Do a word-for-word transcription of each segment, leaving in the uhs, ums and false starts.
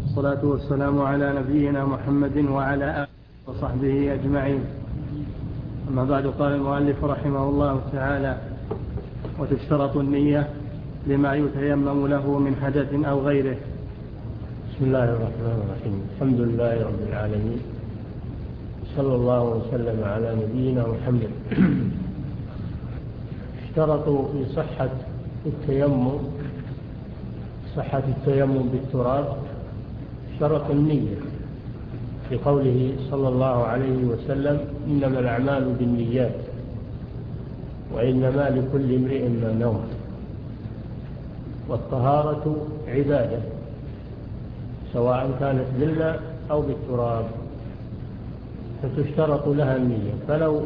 والصلاة والسلام على نبينا محمد وعلى آله وصحبه أجمعين. أما بعد، قال المؤلف رحمه الله تعالى: وتشترط النية لما يتيمم له من حدث أو غيره. بسم الله الرحمن الرحيم. الحمد لله رب العالمين، صلى الله وسلم على نبينا محمد. اشترطوا لصحة التيمم صحة التيمم بالتراب شرط النية، في قوله صلى الله عليه وسلم: إنما الأعمال بالنيات وإنما لكل امرئ ما نوى. والطهارة عبادة، سواء كانت بالماء أو بالتراب، فتشترط لها النية. فلو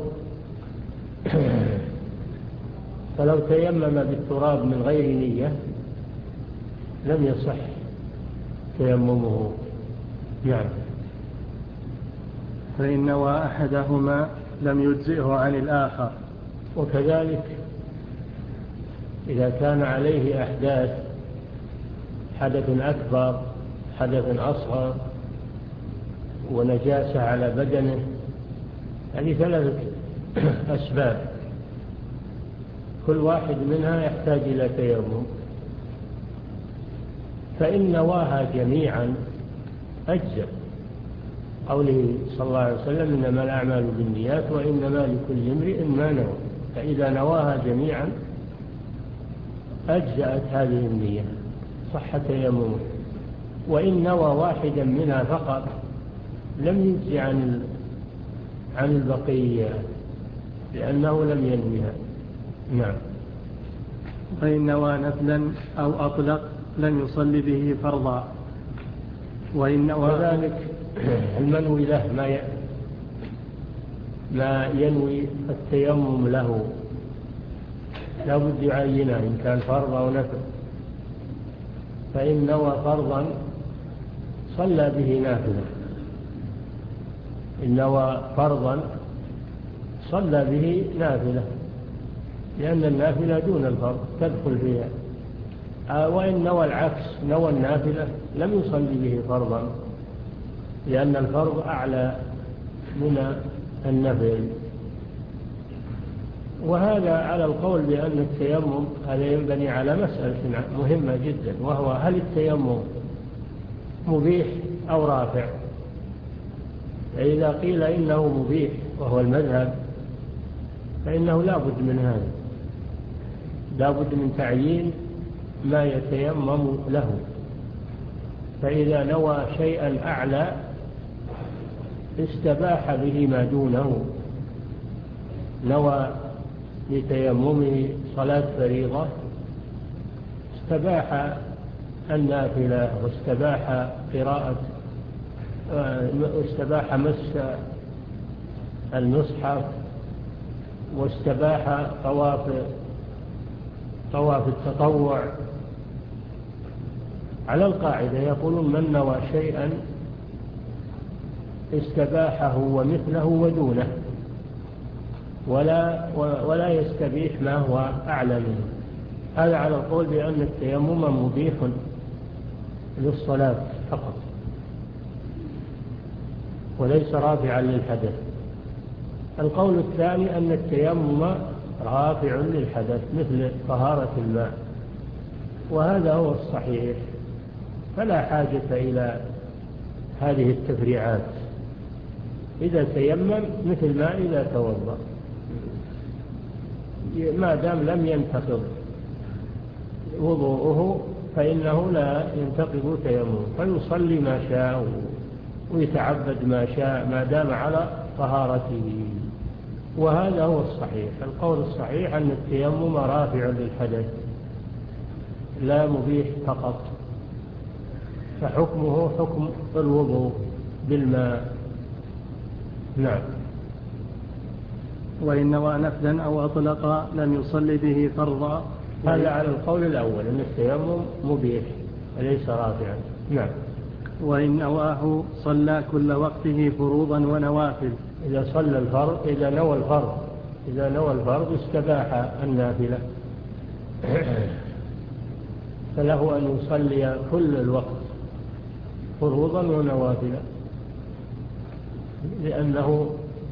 فلو تيمم بالتراب من غير نية لم يصح تيممه. نعم. فإن نوى أحدهما لم يجزئه عن الآخر. وكذلك إذا كان عليه أحداث، حدث أكبر، حدث أصغر، ونجاسة على بدنه، هذه ثلاثة أسباب، كل واحد منها يحتاج إلى تيمم. فإن نواها جميعا أجزأ، قوله صلى الله عليه وسلم: إنما الأعمال بالنيات وإنما لكل امرئ ما نوى. فإذا نواها جميعا أجزأت هذه النية، صح تيممه. وإن نوى واحدا منها فقط لم يجزي عن عن البقية، لأنه لم ينويها. نعم. فإن نوى نفلا أو أطلق لم يصلي به فرضا. وإن نوى وذلك المنوي له ما ي... ما ينوي التيمم له لا بد يعينه إن كان فرض أو نفل. فإن نوى فرضا صلى به نافلة، إن نوى فرضا صلى به نافلة، لأن النافلة دون الفرض تدخل فيها. وإن نوى العكس، نوى النافلة، لم يصلي به فرضا، لأن الفرض أعلى من النفل. وهذا على القول بأن التيمم هذا ينبني على مسألة مهمة جدا، وهو: هل التيمم مبيح أو رافع؟ فإذا قيل إنه مبيح وهو المذهب فإنه لا بد من هذا، لا بد من تعيين ما يتيمم له. فإذا نوى شيئا أعلى استباح به ما دونه. نوى لتيممه صلاة فريضة استباح النافلة، واستباح قراءة، واستباح مس المصحف، واستباح طواف طواف التطوع. على القاعدة يقولون: من نوى شيئا استباحه ومثله ودونه، ولا ولا يستبيح ما هو أعلى منه. هذا على القول بأن التيمم مبيح للصلاة فقط وليس رافعا للحدث. القول الثاني أن التيمم رافع للحدث مثل طهارة الماء، وهذا هو الصحيح، فلا حاجة إلى هذه التفريعات. إذا تيمم مثل ما إذا توضأ، ما دام لم ينتقض وضوءه فإنه لا ينتقض تيمم، فيصلي ما شاء ويتعبد ما شاء ما دام على طهارته. وهذا هو الصحيح. القول الصحيح أن التيمم رافع للحدث لا مبيح فقط، فحكمه حكم الوضوء بالماء. نعم. وإن نوى نفلا أو أطلق لم يصلي به فرضا. هذا على القول الأول أن التيمم مبيح وليس رافعا. نعم. وإن نواه صلى كل وقته فروضا ونوافل. إذا صلى الفرض، إذا نوى الفرض إذا نوى الفرض استباح النافلة، فله أن يصلي كل الوقت فروضا ونوافلا، لأنه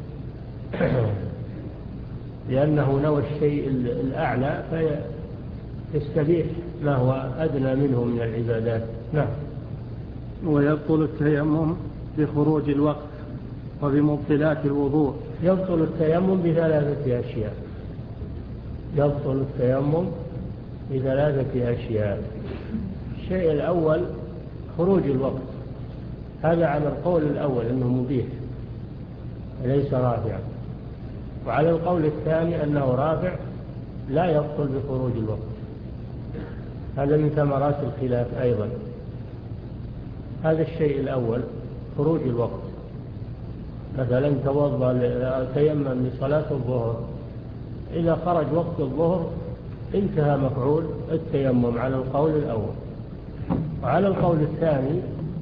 لأنه نوى الشيء الأعلى فيستبيح ما هو أدنى منه من العبادات. نعم. ويبطل التيمم بخروج الوقت وبمبطلات الوضوء. يبطل التيمم بثلاثة أشياء يبطل التيمم بثلاثة أشياء. الشيء الأول خروج الوقت، هذا على القول الأول أنه مبيح ليس رافعا، وعلى القول الثاني أنه رافع لا يبطل بخروج الوقت. هذا من ثمرات الخلاف أيضا. هذا الشيء الأول خروج الوقت، مثلا توضأ تيمم لصلاة الظهر، إذا خرج وقت الظهر انتهى مفعول التيمم على القول الأول. وعلى القول الثاني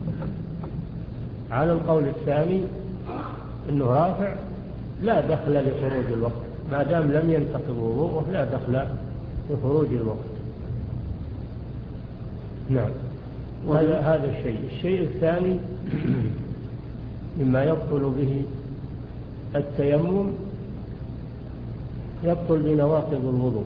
على القول الثاني أنه رافع لا دخل لخروج الوقت، ما دام لم ينتقض وضوءه لا دخل لخروج الوقت. نعم. هذا هذا الشيء. الشيء الثاني مما يبطل به التيمم يبطل بنواقض الوضوء،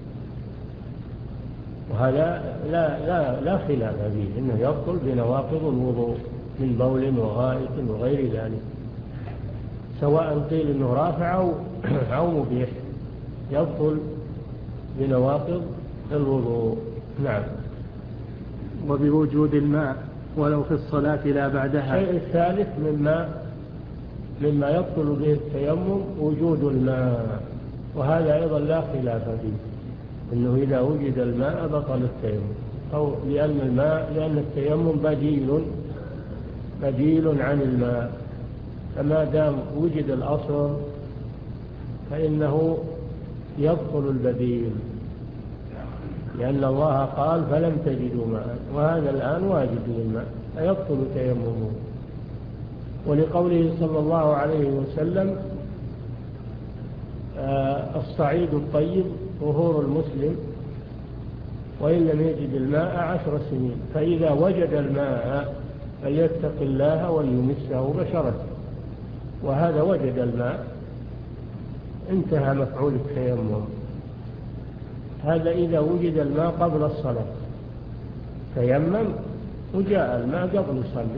وهذا لا لا لا خلاف فيه انه يبطل بنواقض الوضوء من بول وغائط وغير ذلك، سواء قيل انه رافع او او مبيح، يبطل بنواقض الوضوء. نعم. وبوجود الماء ولو في الصلاة لا بعدها. الشيء الثالث مما مما يبطل به التيمم وجود الماء، وهذا أيضا لا خلاف فيه إنه إذا وجد الماء بطل التيمم، أو لأن الماء لأن التيمم بديل بديل عن الماء، فما دام وجد الأصل فإنه يبطل البديل، لأن الله قال فلم تجدوا ماء، وهذا الآن واجد للماء فيبطل تيممه. ولقوله صلى الله عليه وسلم آه الصعيد الطيب طهور المسلم وإن لم يجد الماء عشر سنين، فإذا وجد الماء فليتق الله وليمسه بشرته، وهذا وجد الماء انتهى مفعول التيمم. هذا إذا وجد الماء قبل الصلاة تيمم وجاء الماء قبل يصلي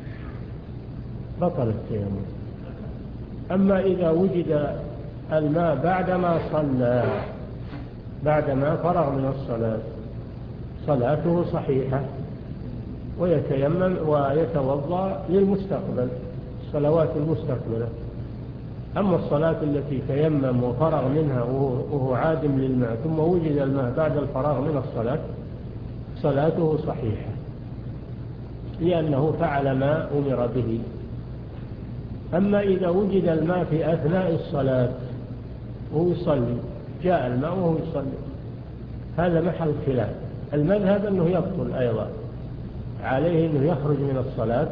بطل التيمم. أما إذا وجد الماء بعدما صلى بعدما فرغ من الصلاة صلاته صحيحة ويتيمم ويتوضأ للمستقبل الصلوات المستقبلة. أما الصلاة التي تيمم وفرغ منها وهو عادم للماء ثم وجد الماء بعد الفراغ من الصلاة صلاته صحيحة لأنه فعل ما أمر به. أما إذا وجد الماء في أثناء الصلاة وهو يصلي جاء الماء وهو يصلي هذا محل خلاف. المذهب أنه يبطل أيضا، عليه أنه يخرج من الصلاة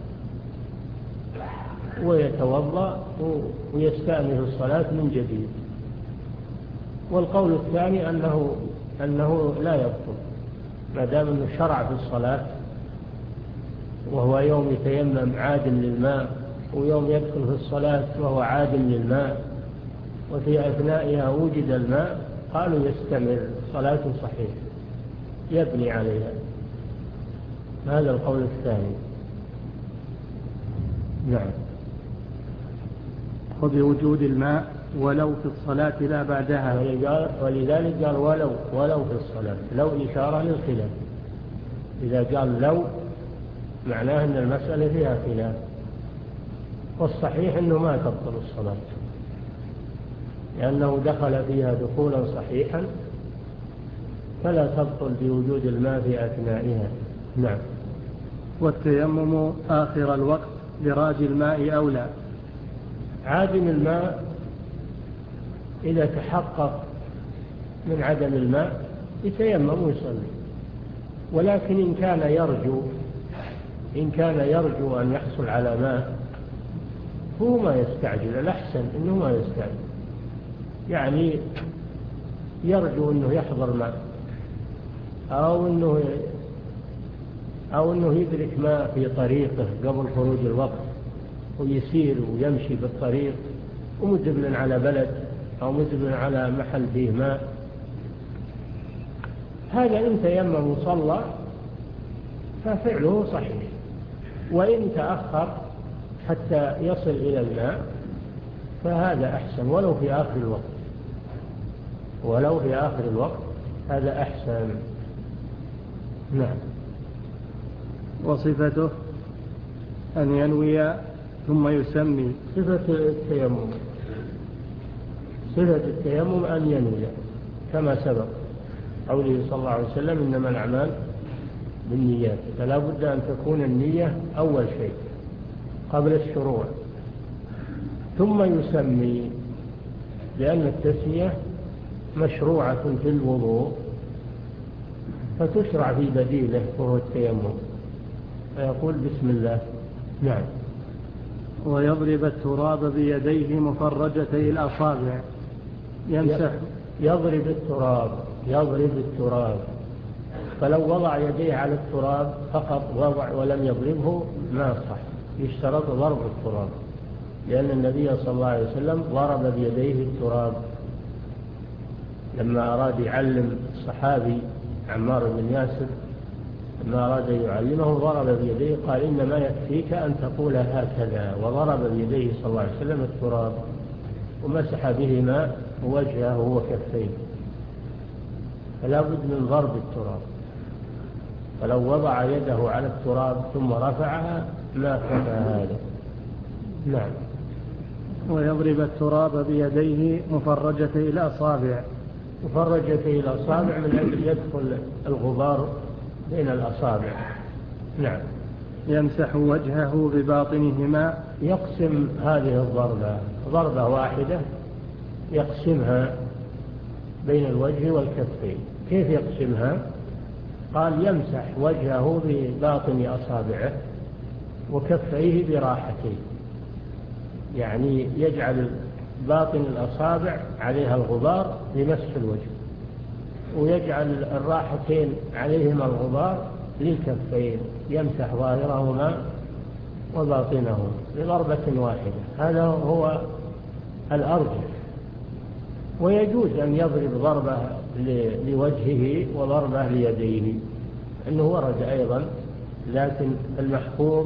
ويتوضأ ويستأنف الصلاة من جديد. والقول الثاني أنه, أنه لا يبطل ما دام أنه شرع في الصلاة وهو يوم يتيمم عادم للماء ويوم يدخل في الصلاة وهو عادم للماء وفي أثنائها وجد الماء قالوا يستمر صلاة صحيح يبني عليها. هذا القول الثاني. نعم. وبوجود الماء ولو في الصلاة لا بعدها، ولذلك قال ولو ولو في الصلاة، لو إشارة للخلاف. إذا قال لو معناه أن المسألة فيها خلاف، والصحيح أنه ما تبطل الصلاة لأنه دخل فيها دخولا صحيحا فلا تبطل بوجود الماء في أثنائها. نعم. والتيمم آخر الوقت لراج الماء أولى. عادم الماء إذا تحقق من عدم الماء يتيمم ويصلي، ولكن إن كان يرجو إن كان يرجو أن يحصل على ماء هو ما يستعجل، الأحسن إنه ما يستعجل، يعني يرجو أنه يحضر ماء أو أنه أو أنه يدرك ما في طريقه قبل خروج الوقت ويسير ويمشي بالطريق ومدبل على بلد أو مدبل على محل فيه ماء، هذا إن تيمم وصلى ففعله صحيح. وإن تأخر حتى يصل إلى الماء فهذا أحسن، ولو في آخر الوقت، ولو في آخر الوقت هذا أحسن. نعم. وصفته أن ينوي ثم يسمي. صفة التيمم صفة التيمم أن ينوي كما سبق قوله صلى الله عليه وسلم إنما الأعمال بالنيات، فلا بد أن تكون النية أول شيء قبل الشروع، ثم يسمي، لأن التسمية مشروعة في الوضوء فتشرع في بديله وهو التيمم، فيقول بسم الله. نعم. ويضرب التراب بيديه مفرجتي الأصابع. يمسح يضرب التراب يضرب التراب فلو وضع يديه على التراب فقط وضع ولم يضربه ما صح، يشترط ضرب التراب، لأن النبي صلى الله عليه وسلم ضرب بيديه التراب لما أراد يعلم الصحابي عمار بن ياسر، لما أراد يعلمه ضرب بيديه، قال إنما يكفيك أن تقول هكذا، وضرب بيديه صلى الله عليه وسلم التراب ومسح بهما وجهه وكفيه، فلا بد من ضرب التراب، فلو وضع يده على التراب ثم رفعها ما كفى هذا. نعم. ويضرب التراب بيديه مفرجتي الأصابع. مفرجتي الأصابع من أجل يدخل الغبار بين الأصابع. نعم. يمسح وجهه بباطنهما. يقسم هذه الضربة ضربة واحدة يقسمها بين الوجه والكفين. كيف يقسمها؟ قال يمسح وجهه بباطن أصابعه وكفيه براحته، يعني يجعل باطن الأصابع عليها الغبار لمسح الوجه، ويجعل الراحتين عليهما الغبار للكفين، يمسح ظاهرهما وباطنهما بضربة واحدة. هذا هو الأرجح. ويجوز أن يضرب ضربة لوجهه وضربة ليديه، أنه ورد أيضا، لكن المحفوظ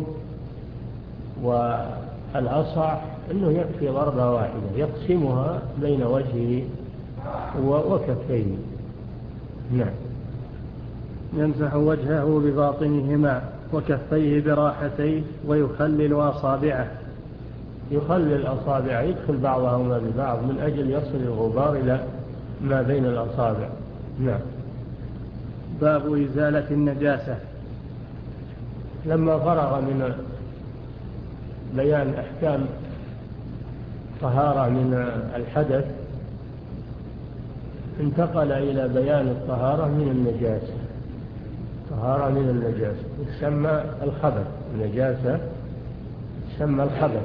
والأصح أنه يكفي ضربة واحدة يقسمها بين وجهه وكفيه. نعم. يمسح وجهه بباطنهما وكفيه براحتيه ويخلل أصابعه. يخلل أصابعه، يدخل بعضهما ببعض من أجل يصل الغبار إلى ما بين الأصابع. نعم. باب إزالة النجاسة. لما فرغ من بيان أحكام طهارة من الحدث انتقل إلى بيان الطهارة من النجاسة. طهارة من النجاسة يسمى الخبث، النجاسة يسمى الخبث.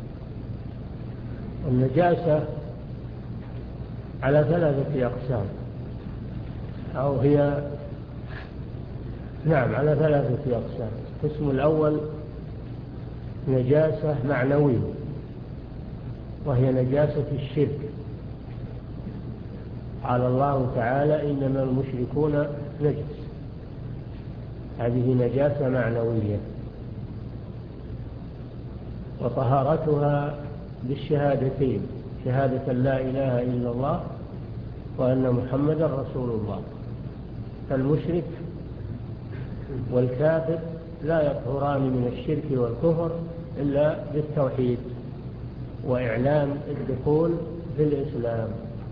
النجاسة على ثلاثة أقسام، أو هي نعم على ثلاثة أقسام. القسم الأول نجاسة معنوية، وهي نجاسة الشرك. قال الله تعالى إنما المشركون نجس، هذه نجاسة معنوية، وطهارتها بالشهادتين، شهادة لا إله إلا الله وأن محمد رسول الله. فالمشرك والكافر لا يطهران من الشرك والكفر إلا بالتوحيد وإعلان الدخول في الإسلام،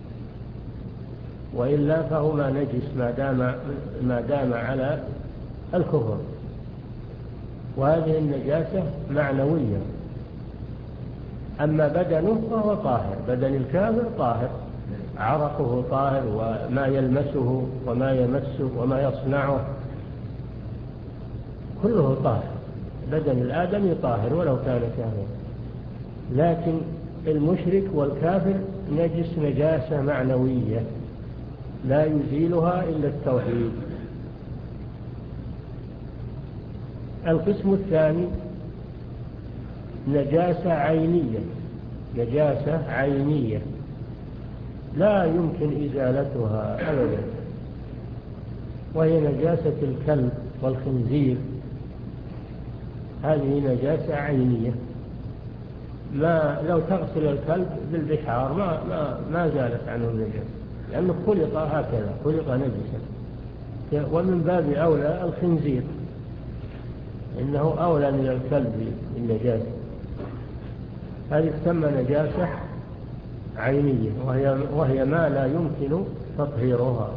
وإلا فهما نجس ما دام, ما دام على الكفر. وهذه النجاسة معنوية. أما بدنه فهو طاهر، بدن الكافر طاهر، عرقه طاهر، وما يلمسه وما يمسه وما يصنعه كله طاهر. بدن الآدمي طاهر ولو كان كافرا، لكن المشرك والكافر نجس نجاسة معنوية لا يزيلها إلا التوحيد. القسم الثاني نجاسة عينية، نجاسة عينية لا يمكن إزالتها أبدا، وهي نجاسة الكلب والخنزير. هذه نجاسة عينية، ما لو تغسل الكلب بالبحار ما, ما, ما زالت عنه النجاسة، لأنه خلق هكذا، خلق نجسا. ومن باب أولى الخنزير، إنه أولى من الكلب بالنجاسة. هذه تسمى نجاسة عينية، وهي, وهي ما لا يمكن تطهيرها.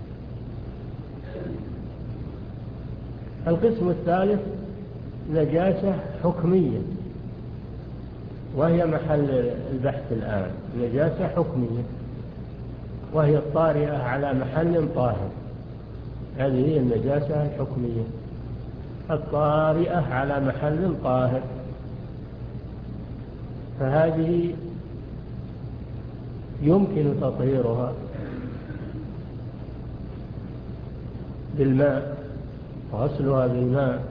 القسم الثالث نجاسة حكمية، وهي محل البحث الآن. نجاسة حكمية وهي الطارئة على محل طاهر، هذه هي النجاسة الحكمية، الطارئة على محل طاهر. فهذه يمكن تطهيرها بالماء، غسلها بالماء،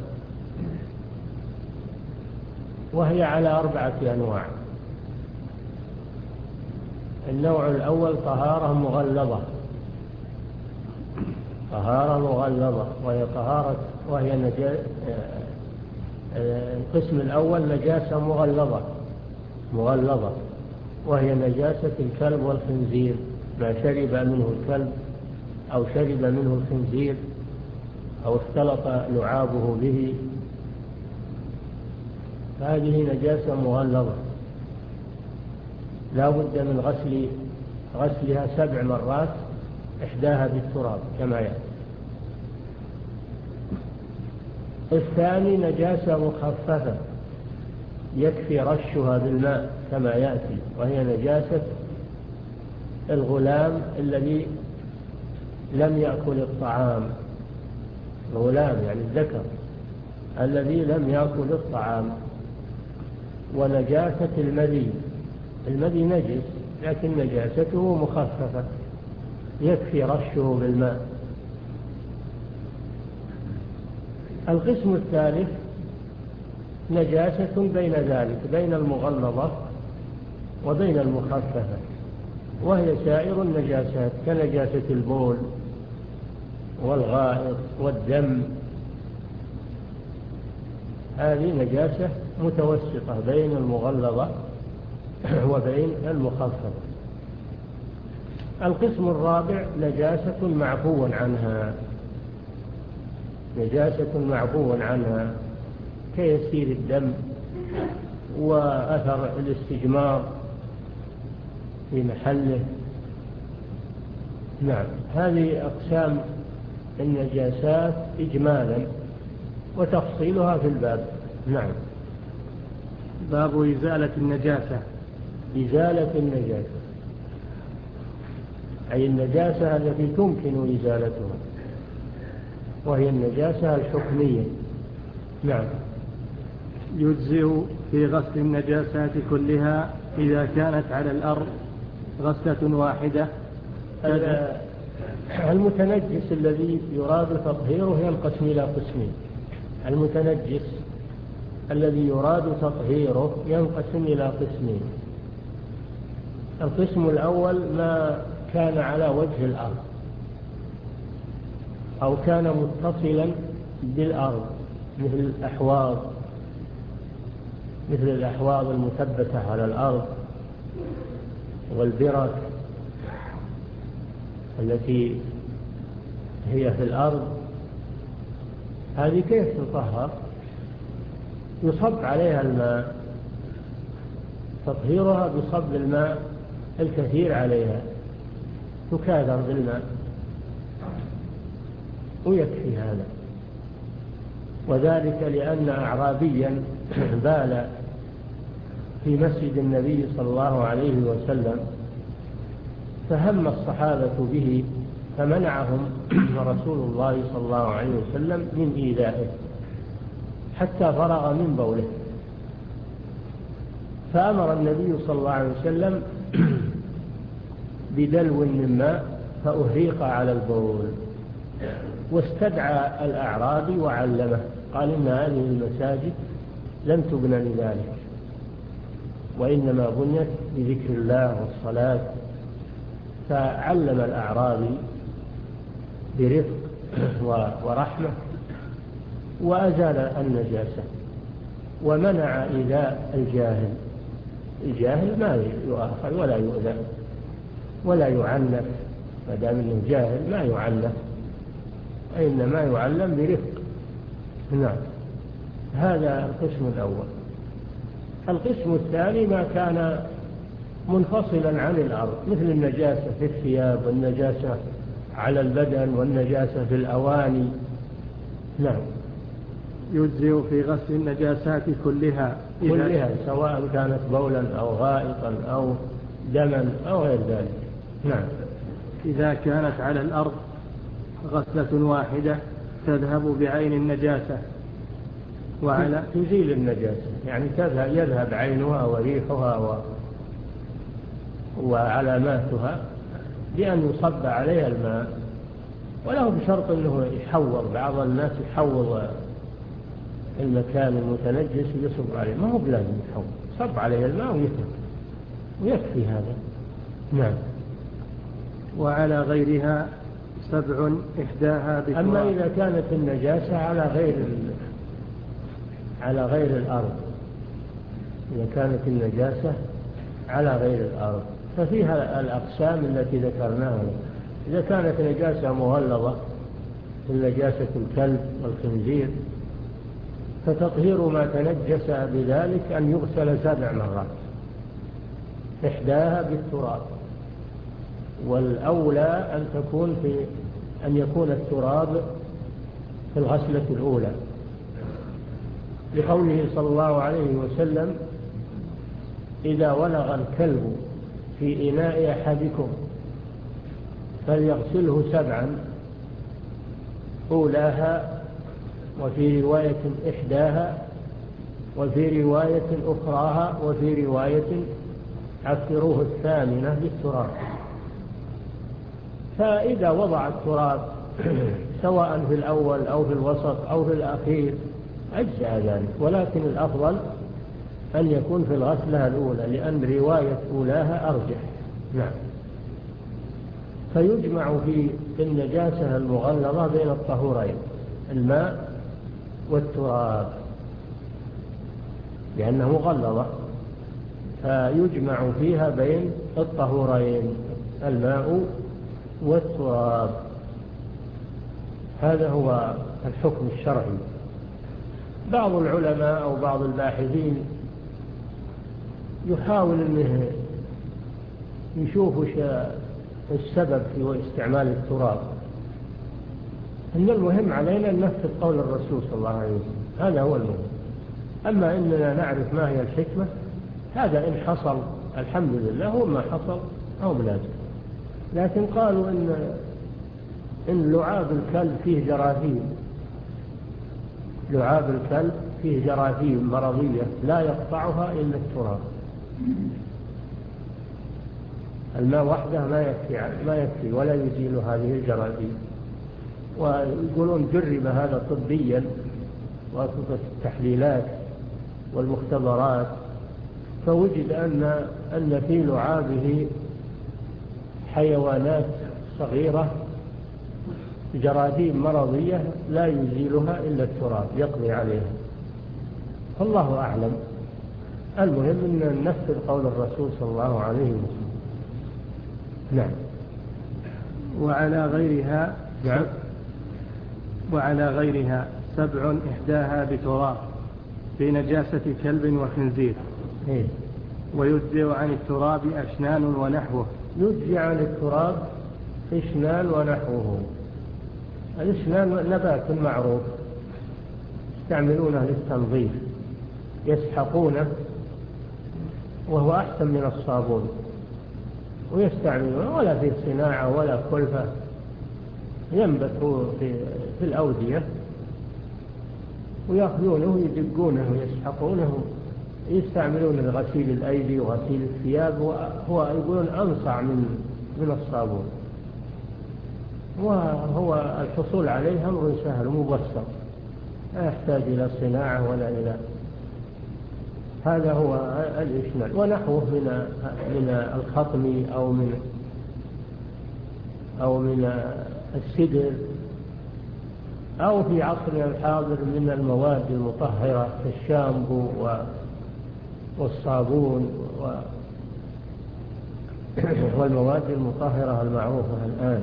وهي على أربعة أنواع. النوع الأول طهارة مغلظة، طهارة مغلظة وهي طهارة وهي نجاسة. القسم الأول نجاسة مغلظة مغلظة وهي نجاسة الكلب والخنزير، ما شرب منه الكلب أو شرب منه الخنزير أو اختلط لعابه به، هذه نجاسة مغلظة لا بد من غسل غسلها سبع مرات، إحداها بالتراب كما يأتي. الثاني نجاسة مخففة يكفي رشها بالماء كما يأتي، وهي نجاسة الغلام الذي لم يأكل الطعام. الغلام يعني الذكر الذي لم يأكل الطعام. ونجاسة المذي، المذي نجس لكن نجاسته مخففة يكفي رشه بالماء. القسم الثالث نجاسة بين ذلك، بين المغلظة وبين المخففة، وهي سائر النجاسات كنجاسة البول والغائط والدم. هذه نجاسة متوسطة بين المغلظة وبين المخففة. القسم الرابع نجاسة معفو عنها، نجاسة معفو عنها كيسير الدم وأثر الاستجمار في محله. نعم، هذه أقسام النجاسات إجمالا، وتفصيلها في الباب. نعم. باب إزالة النجاسة. إزالة النجاسة أي النجاسة التي تمكن إزالتها، وهي النجاسة الحكمية. نعم. يجزئ في غسل النجاسات كلها إذا كانت على الأرض غسلة واحدة. المتنجس الذي يراد تطهيره ينقسم إلى قسمين. المتنجس الذي يراد تطهيره ينقسم إلى قسمين. القسم الأول ما كان على وجه الأرض أو كان متصلا بالأرض، مثل الأحواض مثل الأحواض المثبتة على الأرض والبرك التي هي في الأرض. هذه كيف تطهر؟ يصب عليها الماء، تطهيرها بصب الماء الكثير عليها، تكاثر بالماء ويكفي هذا. وذلك لأن أعرابيا بال في مسجد النبي صلى الله عليه وسلم، فهم الصحابة به فمنعهم رسول الله صلى الله عليه وسلم من إيذائه حتى فرغ من بوله، فأمر النبي صلى الله عليه وسلم بدلو من ماء فأهريق على البول، واستدعى الأعرابي وعلمه قال إن هذه المساجد لم تبنى لذلك، وإنما بنيت لذكر الله والصلاة. فعلم الأعرابي برفق ورحمة وأزال النجاسة ومنع إيذاء الجاهل. الجاهل ما يؤاخذ ولا يؤذى ولا يعنف، ما دام انه جاهل ما يعنف، إنما يعلم برفق. نعم، هذا القسم الأول. القسم الثاني ما كان منفصلا عن الأرض، مثل النجاسة في الثياب والنجاسة على البدن والنجاسة في الأواني. نعم. يجزئ في غسل النجاسات كلها كلها سواء كانت بولا أو غائطا أو دما أو غير ذلك. نعم. إذا كانت على الأرض غسلة واحدة تذهب بعين النجاسة وعلى تزيل النجاسة، يعني تذهب يذهب عينها وريحها و... وعلاماتها بأن يصب عليها الماء، وله بشرط أنه يحوض. بعض الناس يحوض المكان المتنجس ويصب عليه، ما هو بلازم يحوض، صب عليه الماء ويكفي ويكفي هذا. نعم. وعلى غيرها سبع إحداها بتراب. أما إذا كانت النجاسة على غير على غير الأرض، إذا كانت النجاسة على غير الأرض ففيها الأقسام التي ذكرناها. إذا كانت نجاسة مغلظة نجاسة الكلب والخنزير فتطهير ما تنجس بذلك أن يغسل سبع مرات، إحداها بالتراب، والأولى أن تكون في أن يكون التراب في الغسلة الأولى، لقوله صلى الله عليه وسلم: إذا ولغ الكلب في إناء أحدكم فليغسله سبعا، أولاها، وفي رواية إحداها، وفي رواية أخراها، وفي رواية عفروه الثامنة بالتراب. فإذا وضع التراب سواء في الأول أو في الوسط أو في الأخير أجزأ ذلك، ولكن الأفضل أن يكون في الغسلة الأولى، لأن رواية أولاها أرجح. نعم. فيجمع في النجاسة المغلظة بين الطهورين، الماء والتراب، لأنها مغلظة، فيجمع فيها بين الطهورين، الماء والتراب. هذا هو الحكم الشرعي. بعض العلماء أو بعض الباحثين يحاول أنه يشوف السبب في استعمال التراب. إن المهم علينا أن نفذ قول الرسول صلى الله عليه وسلم، هذا هو المهم. أما إننا نعرف ما هي الحكمة هذا إن حصل الحمد لله، هو ما حصل أو بلازم. لكن قالوا إن إن لعاب الكلب فيه جراثيم، لعاب الكلب فيه جراثيم مرضية لا يقطعها إلا التراب. الماء وحده ما يكفي ما يكفي ولا يزيل هذه الجراثيم. ويقولون جرب هذا طبيا واسطة التحليلات والمختبرات، فوجد أن أن في لعابه حيوانات صغيرة جراثيم مرضية لا يزيلها إلا التراب يقضي عليها. فالله أعلم. المهم أن ننفذ قول الرسول صلى الله عليه وسلم. نعم. وعلى غيرها نعم. وعلى غيرها سبع إحداها بتراب في نجاسة كلب وخنزير. إيه؟ ويجزئ عن التراب أشنان ونحوه. يجزئ عن التراب أشنان ونحوه. الأشنان نبات معروف يستعملونه للتنظيف، يسحقونه وهو أحسن من الصابون، ويستعملونه ولا في صناعة ولا كلفة، ينبت في, في الأودية ويأخذونه يدقونه ويسحقونه، يستعملون لغسيل الأيدي وغسيل الثياب، وهو يقولون أنصع من من الصابون، وهو الحصول عليه أمر سهل ومبسط. لا يحتاج إلى صناعة ولا إلى. هذا هو الإشمال. ونحوه من من الخطم أو من أو من السدر، أو في عصرنا الحاضر من المواد المطهرة كالشامبو والصابون والمواد المطهرة المعروفة الآن.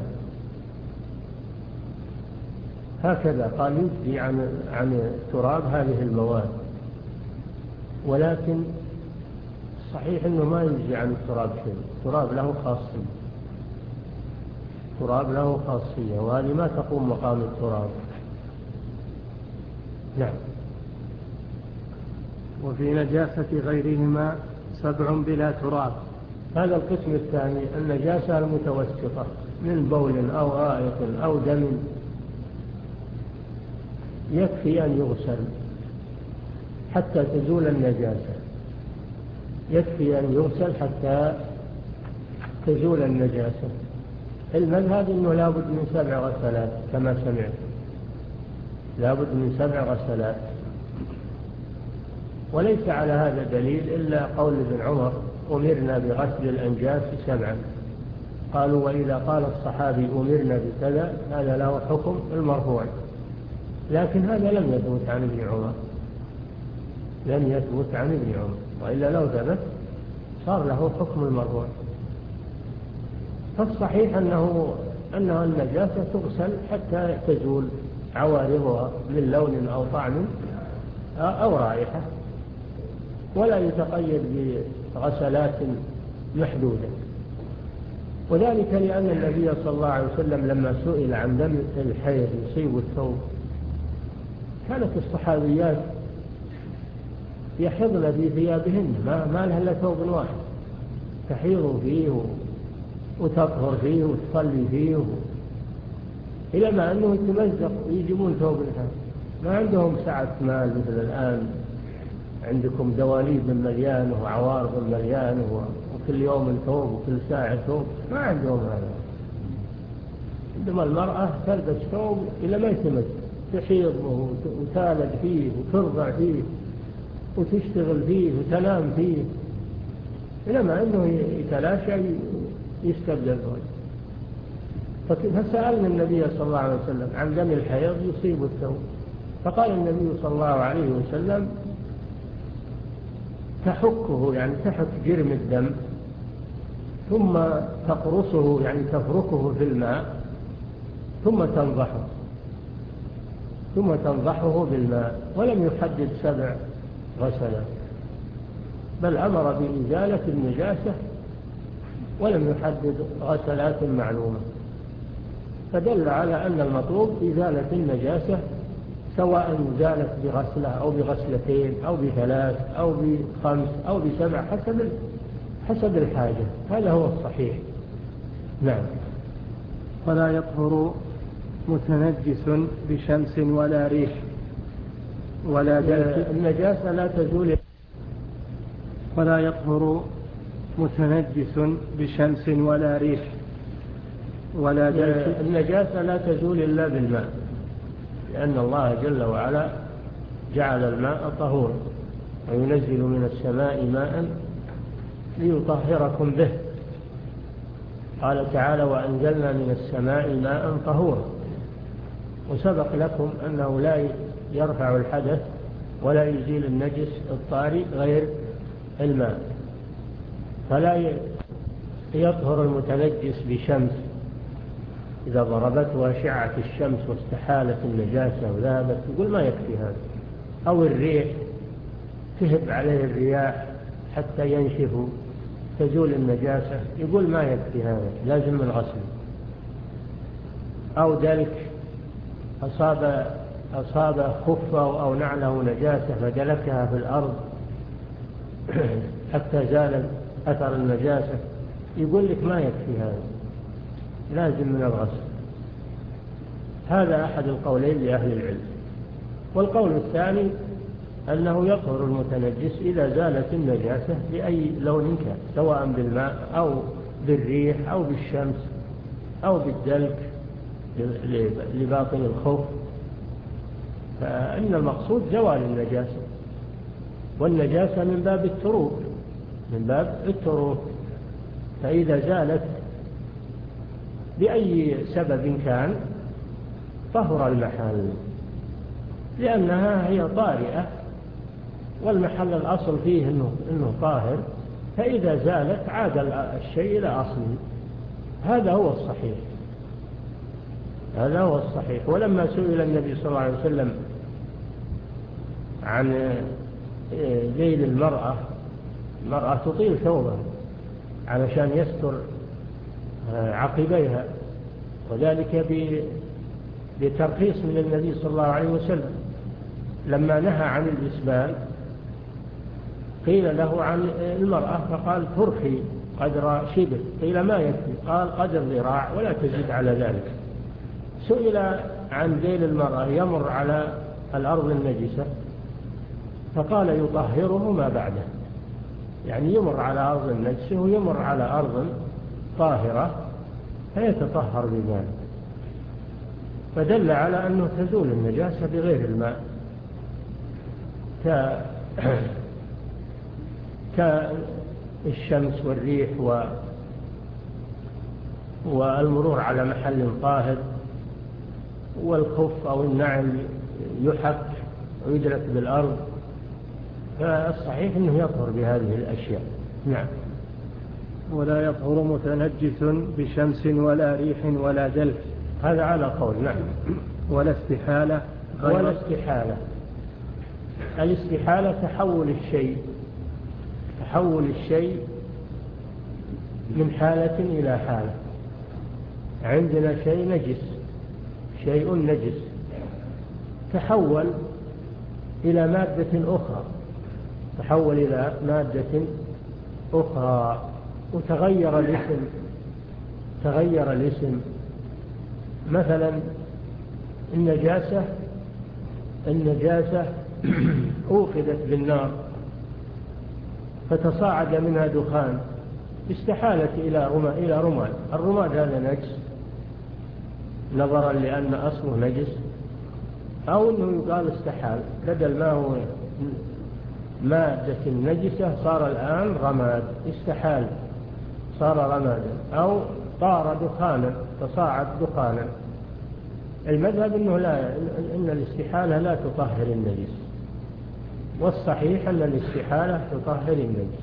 هكذا قال يجزي عن عن التراب هذه المواد، ولكن صحيح أنه ما يجزي عن التراب شيء. التراب له خاصية، التراب له خاصية، وهذه ما تقوم مقام التراب. نعم. وفي نجاسة غيرهما سبع بلا تراب. هذا القسم الثاني النجاسة المتوسطة من بول أو غائط أو دم يكفي أن يغسل حتى تزول النجاسة، يكفي أن يغسل حتى تزول النجاسة. المذهب أنه لابد من سبع غسلات كما سمعت، لابد من سبع غسلات. وليس على هذا دليل إلا قول ابن عمر أمرنا بغسل الأنجاس سبعا. قالوا وإذا قال الصحابي أمرنا بكذا هذا له حكم المرفوع، لكن هذا لم يثبت عن ابن عمر، لم يثبت عن ابن عمر، وإلا لو ثبت صار له حكم المرفوع. فالصحيح أنه أنها النجاسة تغسل حتى تزول عوارضها من لون أو طعم أو رائحة، ولا يتقيد بغسلات محدودة. وذلك لأن النبي صلى الله عليه وسلم لما سئل عن دم الحيض يصيب الثوب، كانت الصحابيات يحضن في ثيابهن، ما, ما لها إلا ثوب واحد تحيض فيه وتطهر فيه وتصلي فيه، إلى ما أنه يتمزق ويجيبون ثوب الحيض. ما عندهم سعة مال مثل الآن، عندكم دواليب مليان وعوارض مليان وكل يوم ثوب وكل ساعة ثوب، ما عندهم هذا. عندما المرأة تلبس ثوب إلى ما يتمزق، تحيض وتالد فيه وترضع فيه وتشتغل فيه وتنام فيه، إلى ما أنه يتلاشى يستبدل ذلك. فسألنا النبي صلى الله عليه وسلم عن دم الحيض يصيب الثوب، فقال النبي صلى الله عليه وسلم تحكه، يعني تحك جرم الدم، ثم تقرصه يعني تفركه في الماء، ثم تنضحه ثم تنضحه بالماء. ولم يحدد سبع غسلات، بل أمر بإزالة النجاسة ولم يحدد غسلات معلومة، فدل على أن المطلوب إزالة النجاسة، سواء زالت بغسلة أو بغسلتين أو بثلاث أو بخمس أو بسبع، حسب حسب الحاجة. هذا هو الصحيح. نعم. ولا يطهر متنجس بشمس ولا ريح ولا دلك. النجاسة لا تزول. ولا يطهر متنجس بشمس ولا ريح ولا دلك. النجاسة لا تزول إلا بالماء، لأن الله جل وعلا جعل الماء طهورا، وينزل من السماء ماء ليطهركم به. قال تعالى وأنزلنا من السماء ماء طهورا. وسبق لكم أنه لا يرفع الحدث ولا يزيل النجس الطارئ غير الماء، فلا يطهر المتنجس بشمس إذا ضربته أشعة الشمس واستحالت النجاسة وذهبت، يقول ما يكفي هذا. أو الريح تهب عليه الرياح حتى ينشف تزول النجاسة، يقول ما يكفي هذا، لازم من غسل. أو ذلك أصاب أصاب خفه أو نعله نجاسة فدلكها في الأرض حتى زال أثر النجاسة، يقول لك ما يكفي هذا، لازم من الغسل. هذا أحد القولين لأهل العلم. والقول الثاني أنه يطهر المتنجس إذا زالت النجاسة بأي لون كان، سواء بالماء أو بالريح أو بالشمس أو بالدلك لباطن الخف فإن المقصود زوال النجاسة، والنجاسة من باب التروك، من باب التروك، فإذا زالت بأي سبب كان طهر المحل، لأنها هي طارئة، والمحل الأصل فيه إنه, إنه طاهر، فإذا زالت عاد الشيء إلى أصله. هذا هو الصحيح، هذا هو الصحيح. ولما سئل النبي صلى الله عليه وسلم عن ذيل المرأة، المرأة تطيل ثوبها علشان يستر عقبيها، وذلك بترخيص من النبي صلى الله عليه وسلم. لما نهى عن الإسبال قيل له عن المرأة فقال ترخي قدر شبر، قيل ما يكفي، قال قدر ذراع ولا تزيد على ذلك. سئل عن ذيل المرأة يمر على الأرض النجسة، فقال يطهره ما بعده، يعني يمر على أرض النجسة ويمر على أرض طاهرة فيتطهر بذلك، فدل على أنه تزول النجاسة بغير الماء، ك... كالشمس والريح و... والمرور على محل طاهر، والخف أو النعل يحك ويدرك بالأرض، فالصحيح أنه يطهر بهذه الأشياء. نعم. ولا يطهر متنجس بشمس ولا ريح ولا دلك، هذا على قول. نعم. ولا استحالة، ولا استحالة. الاستحالة تحول الشيء، تحول الشيء من حالة إلى حالة. عندنا شيء نجس، شيء نجس تحول إلى مادة أخرى، تحول إلى مادة أخرى وتغير الاسم، تغير الاسم. مثلا النجاسة، النجاسة أوقدت بالنار فتصاعد منها دخان، استحالت إلى رماد، إلى رماد. الرماد هذا نجس نظرا لأن أصله نجس، أو أنه يقال استحال، بدل ما هو مادة نجسة صار الآن رماد، استحال صار رمادا، أو طار دخانا تصاعد دخانا. المذهب أنه لا، إن الاستحالة لا تطهر النجس، والصحيح أن الاستحالة تطهر النجس.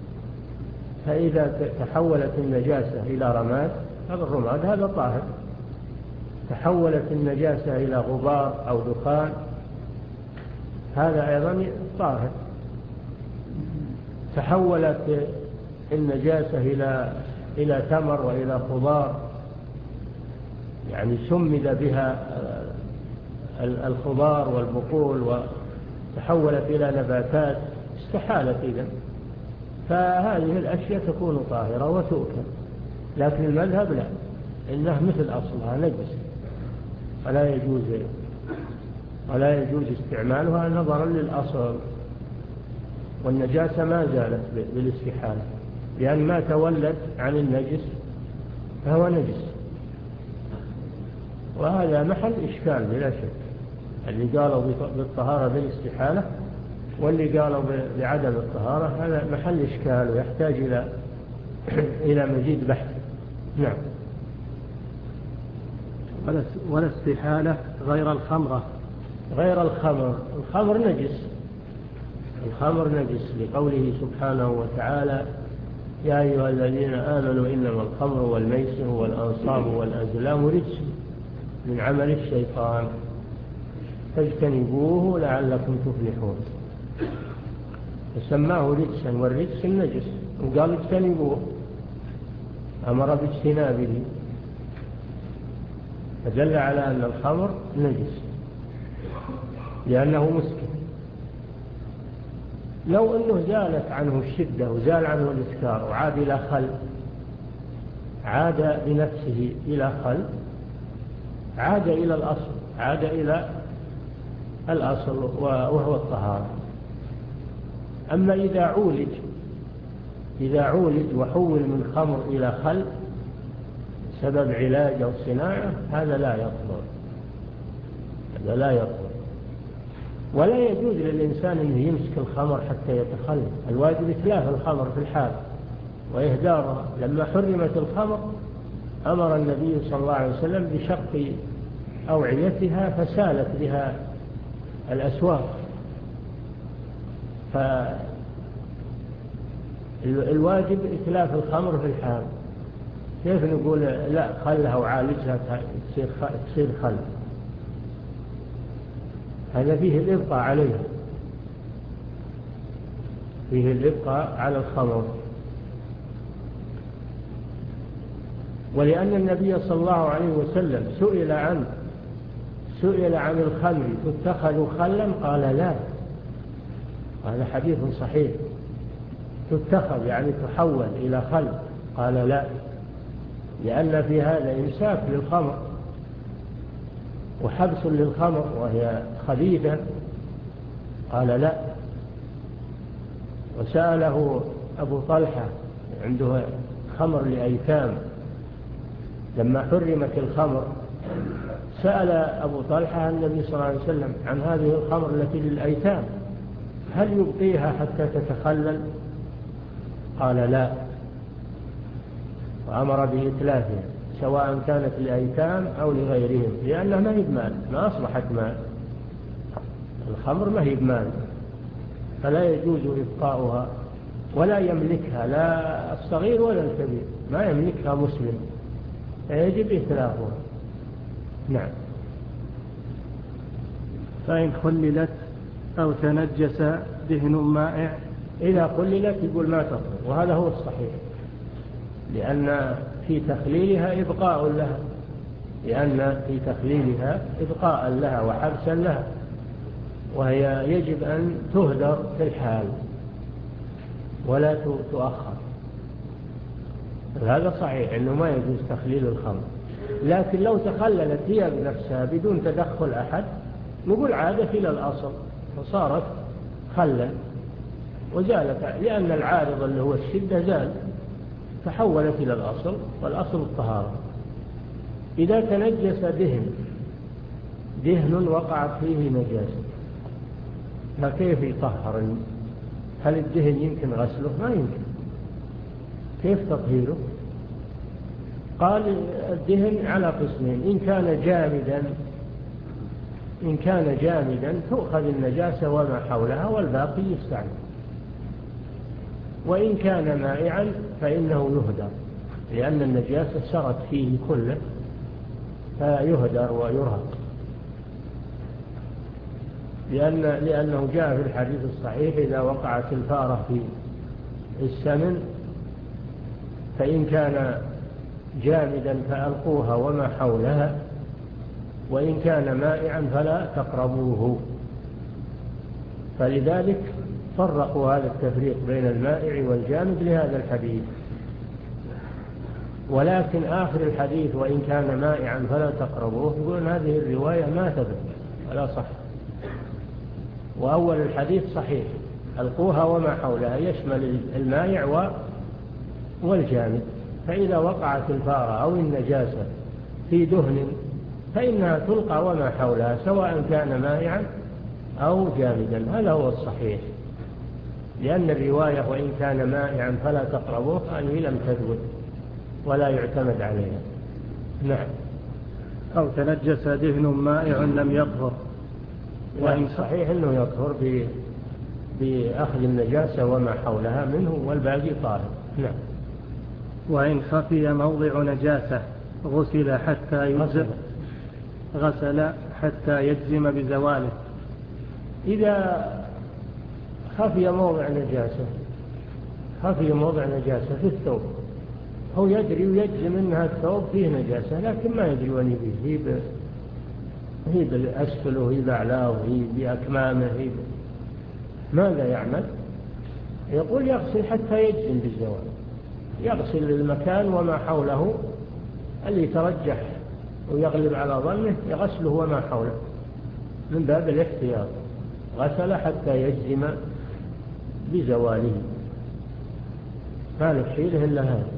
فإذا تحولت النجاسة إلى رماد، هذا الرماد هذا طاهر. تحولت النجاسة إلى غبار أو دخان، هذا أيضا طاهر. تحولت النجاسة إلى إلى ثمر وإلى خضار، يعني سمد بها الخضار والبقول وتحولت إلى نباتات، استحالت إذن، فهذه الأشياء تكون طاهرة وتؤكل. لكن المذهب لا، إنها مثل أصلها نجس، ولا يجوز ولا يجوز استعمالها نظرا للأصل، والنجاسة ما زالت بالاستحالة، لأن ما تولد عن النجس فهو نجس. وهذا محل إشكال بلا شك، اللي قالوا بالطهارة بالاستحالة واللي قالوا بعدم الطهارة، هذا محل إشكال ويحتاج إلى إلى مزيد بحث. نعم. ولا استحالة غير الخمرة، غير الخمر. الخمر نجس، الخمر نجس لقوله سبحانه وتعالى يا أيها الذين آمنوا إنما الخمر والميسر والأنصاب والأزلام رجس من عمل الشيطان فاجتنبوه لعلكم تفلحون. فسماه رجسا، والرجس النجس، وقال اجتنبوه، أمر باجتنابه، فدل على أن الخمر نجس لأنه مسكر. لو أنه زالت عنه الشدة وزال عنه الإسكار وعاد إلى خل، عاد بنفسه إلى خل، عاد إلى الأصل، عاد إلى الأصل وهو الطهارة. أما إذا عولج، إذا عولج وحول من خمر إلى خل سبب علاج أو صناعة، هذا لا يطهر، هذا لا يطهر. ولا يجوز للإنسان أنه يمسك الخمر حتى يتخلى. الواجب إتلاف الخمر في الحال وإهدارها. لما حرمت الخمر أمر النبي صلى الله عليه وسلم بشق أوعيتها فسالت بها الأسواق. فالواجب إتلاف الخمر في الحال. كيف نقول لا خلها وعالجها تصير تصير خل؟ هذا فيه الإبقاء عليها، فيه الإبقاء على الخمر. ولأن النبي صلى الله عليه وسلم سئل عن سئل عن الخمر تتخذ خلا قال لا. هذا حديث صحيح. تتخذ يعني تحول إلى خل قال لا، لأن في هذا إمساك للخمر وحبس للخمر وهي خبيثة قال لا. وسأله أبو طلحة عنده خمر لأيتام لما حرمت الخمر، سأل أبو طلحة النبي صلى الله عليه وسلم عن هذه الخمر التي للأيتام هل يبقيها حتى تتخلل؟ قال لا، وأمر بإتلافها سواء كانت لأيتام أو لغيرهم، لأنها ما هي بمال، ما أصبحت مال. الخمر ما هي بمال، فلا يجوز إبقاؤها ولا يملكها لا الصغير ولا الكبير، ما يملكها مسلم، فيجب إتلافها. نعم. فإن خللت أو تنجس دهن مائع، إذا خللت يقول ما تطهر، وهذا هو الصحيح، لأن في تخليلها إبقاء لها، لأن في تخليلها إبقاء لها وحبسا لها، وهي يجب أن تهدر في الحال ولا تؤخر. هذا صحيح أنه ما يجوز تخليل الخمر، لكن لو تخللت هي بنفسها بدون تدخل أحد نقول عادت إلى الأصل فصارت خلا وزالت، لأن العارض اللي هو الشدة زال تحولت إلى الأصل، والأصل الطهارة. إذا تنجس دهن دهن وقعت فيه نجاسة فكيف يطهر؟ هل الدهن يمكن غسله؟ ما يمكن. كيف تطهيره؟ قال الدهن على قسمين، إن كان جامدا إن كان جامدا تؤخذ النجاسة وما حولها والباقي يستعمل، وإن كان مائعا فإنه يهدر، لأن النجاسة سرت فيه كله فيهدر ويرهق، لأن لأنه جاء في الحديث الصحيح إذا وقعت الفارة في السمن فإن كان جامدا فألقوها وما حولها، وإن كان مائعا فلا تقربوه. فلذلك فرقوا هذا التفريق بين المائع والجامد لهذا الحديث. ولكن آخر الحديث وإن كان مائعا فلا تقربوه يقولون هذه الرواية ما ثبت ولا صح، وأول الحديث صحيح ألقوها وما حولها يشمل المائع والجامد. فإذا وقعت الفارة أو النجاسة في دهن فإنها تلقى وما حولها سواء كان مائعا أو جامدا، هذا هو الصحيح، لأن الرواية وإن كان مائعا فلا تقربوه هذه لم تثبت ولا يعتمد عليها. نعم. أو تنجس دهن مائع لم يطهر، وإن صحيح أنه يطهر بأخذ النجاسة وما حولها منه والباقي طاهر. نعم. وإن خفي موضع نجاسة غسل حتى يجزم غسل حتى يجزم بزواله. إذا خفي موضع نجاسة خفي موضع نجاسة في الثوب، هو يدري ويجزم أنها الثوب فيه نجاسة لكن ما يدري وين فيه، هي هي بالأسفل وهي بأعلاه وهي بأكمامه، هي ماذا يعمل؟ يقول يغسل حتى يجزم بالزوال، يغسل المكان وما حوله اللي ترجح ويغلب على ظنه يغسله وما حوله من باب الاحتياط، غسل حتى يجزم بزواله، ما نحيله إلا هذا.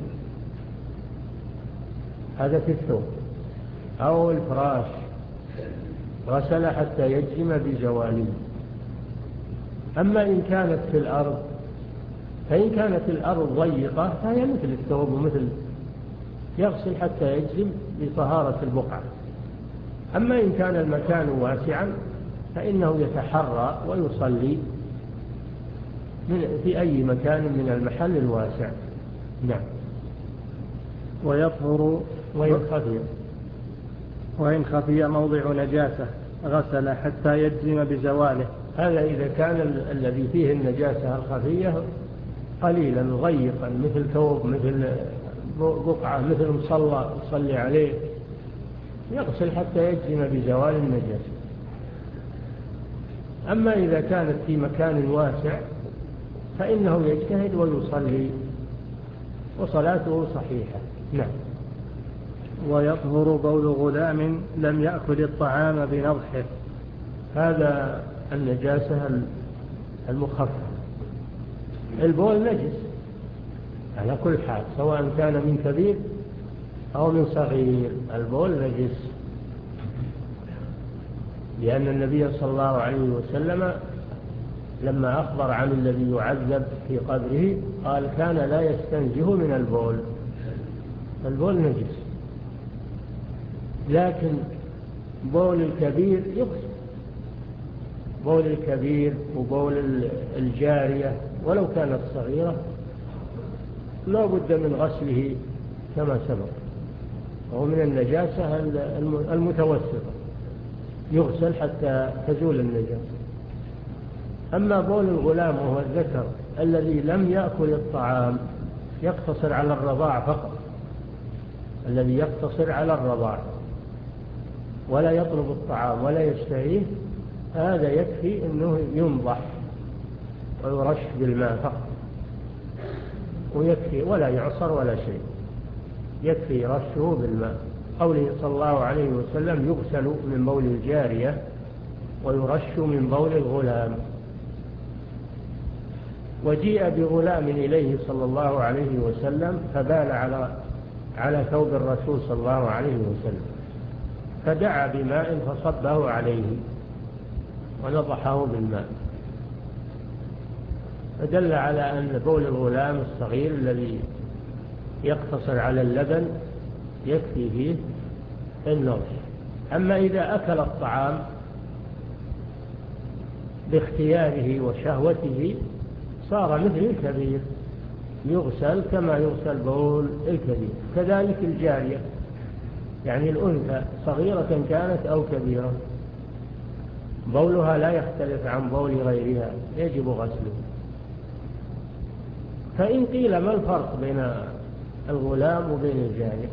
هذا في الثوب أو الفراش، غسل حتى يجزم بزواله. أما إن كانت في الأرض فإن كانت الأرض ضيقة فهي مثل الثوب ومثل يغسل حتى يجزم بطهارة البقعة. أما إن كان المكان واسعا فإنه يتحرى ويصلي في أي مكان من المحل الواسع. نعم. ويطهر وإن خفي وإن خفي موضع نجاسة غسل حتى يجزم بزواله. هذا إذا كان الذي فيه النجاسة الخفية قليلا ضيقا مثل ثوب مثل بقعة مثل مصلى يصلي عليه يغسل حتى يجزم بزوال النجاسة. أما إذا كانت في مكان واسع فإنه يجتهد ويصلي وصلاته صحيحة. نعم. ويطهر بول غلام لم يأكل الطعام بنضحه. هذا النجاسة المخففة. البول نجس على كل حال سواء كان من كبير أو من صغير، البول نجس، لأن النبي صلى الله عليه وسلم لما أخبر عن الذي يعذب في قبره قال كان لا يستنزه من البول. البول نجس، لكن بول الكبير يغسل، بول الكبير وبول الجارية ولو كانت صغيرة لا بد من غسله كما سبق، وهو من النجاسة المتوسطة يغسل حتى تزول النجاسة. أما بول الغلام وهو الذكر الذي لم يأكل الطعام يقتصر على الرضاع فقط، الذي يقتصر على الرضاع ولا يطلب الطعام ولا يشتهيه، هذا يكفي أنه ينضح ويرش بالماء فقط ويكفي، ولا يعصر ولا شيء، يكفي رشه بالماء. قوله صلى الله عليه وسلم يغسل من بول الجارية ويرش من بول الغلام. وجيء بغلام إليه صلى الله عليه وسلم فبال على على ثوب الرسول صلى الله عليه وسلم، فدعا بماء فصبه عليه ونضحه بالماء، فدل على أن بول الغلام الصغير الذي يقتصر على اللبن يكفي فيه النضح. أما إذا أكل الطعام باختياره وشهوته صار مثل الكبير يغسل كما يغسل بول الكبير. كذلك الجارية يعني الأنثى صغيرة كانت أو كبيرة بولها لا يختلف عن بول غيرها يجب غسله. فإن قيل ما الفرق بين الغلام وبين الجارية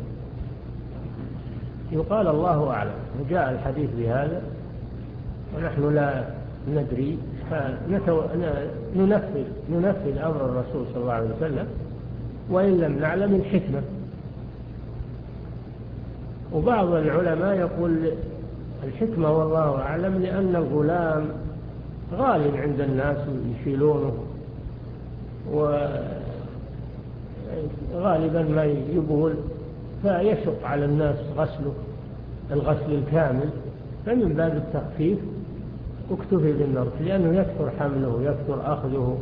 يقال الله أعلم، وجاء الحديث بهذا ونحن لا ندري، فننفذ ننفذ أمر الرسول صلى الله عليه وسلم وإن لم نعلم الحكمة. وبعض العلماء يقول الحكمة والله أعلم لأن الغلام غالب عند الناس يشيلونه وغالبا ما يبول فيشق على الناس غسله الغسل الكامل، فمن باب التخفيف اكتفي بالنضح لأنه يكثر حمله ويكثر أخذه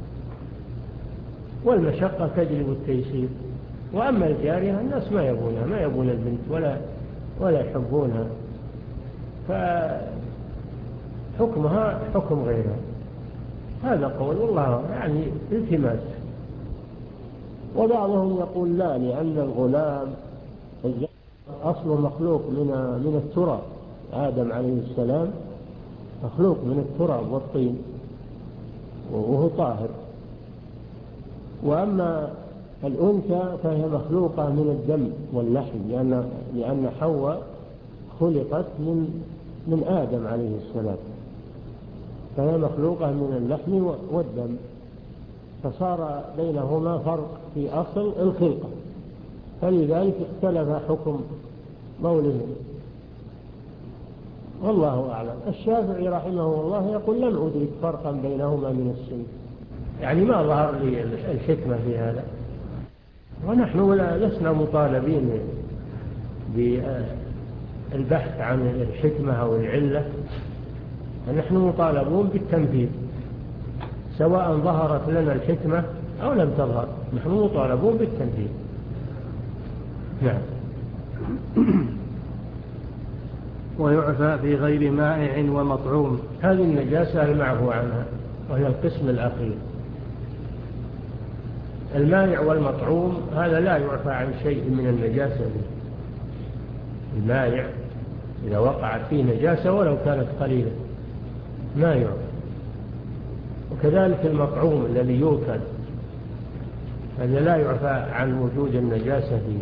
والمشقة تجلب التيسير. وأما الجارية الناس ما يبونها ما يبون البنت ولا ولا يحبونها، فحكمها حكم غيرها. هذا قول الله يعني التماس. وبعضهم يقول لا، لأن الغلام أصله مخلوق من من التراب، آدم عليه السلام مخلوق من التراب والطين وهو طاهر. وأما الأنثى فهي مخلوقة من الدم واللحم، لأن لأن حواء خلقت من من آدم عليه السلام، فهي مخلوقة من اللحم والدم، فصار بينهما فرق في أصل الخلقة، فلذلك اختلف حكم بولهم والله أعلم. الشافعي رحمه الله يقول لم أدرك فرقا بينهما من السن، يعني ما ظهر لي الحكمة في هذا، ونحن لسنا مطالبين بالبحث عن الحكمة أو العلة، نحن مطالبون بالتنفيذ. سواء ظهرت لنا الحكمة أو لم تظهر، نحن مطالبون بالتنفيذ. نعم. ويعفى في غير مائع ومطعوم. هذه النجاسة المعفو عنها، وهي القسم الأخير. المائع والمطعوم هذا لا يعفى عن شيء من النجاسة. المائع إذا وقعت فيه نجاسة ولو كانت قليلة ما يعفى. وكذلك المطعوم الذي يؤكل هذا لا يعفى عن وجود النجاسة فيه.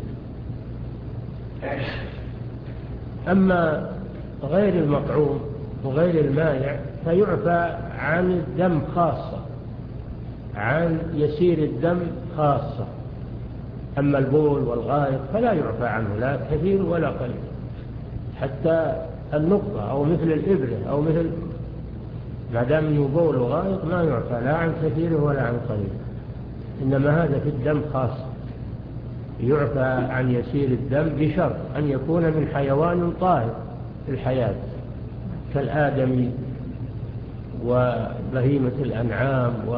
أما غير المطعوم وغير المائع فيعفى عن الدم خاصة، عن يسير الدم خاصة. أما البول والغائط فلا يعفى عنه لا كثير ولا قليل، حتى النقطة أو مثل الإبرة أو مثل ما دام انه بول وغائط ما يعفى لا عن كثيره ولا عن قليله. إنما هذا في الدم خاصة، يعفى عن يسير الدم بشرط أن يكون من حيوان طاهر في الحياة كالآدمي وبهيمة الأنعام و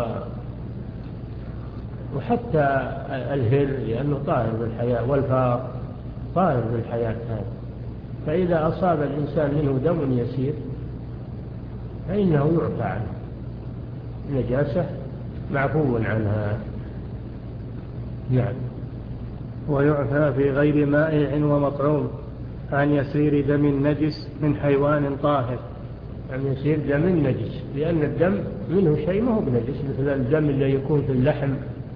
وحتى الهر لأنه طاهر بالحياة، والفار طاهر بالحياة هذا. فإذا أصاب الإنسان منه دم يسير فإنه يعفى عنه، نجاسة معفو عنها. نعم. ويعفى في غير مائع ومطعوم عن يسير دم نجس من حيوان طاهر. عن يسير دم نجس، لأن الدم منه شيء ما هو بنجس، مثل الدم اللي يكون في اللحم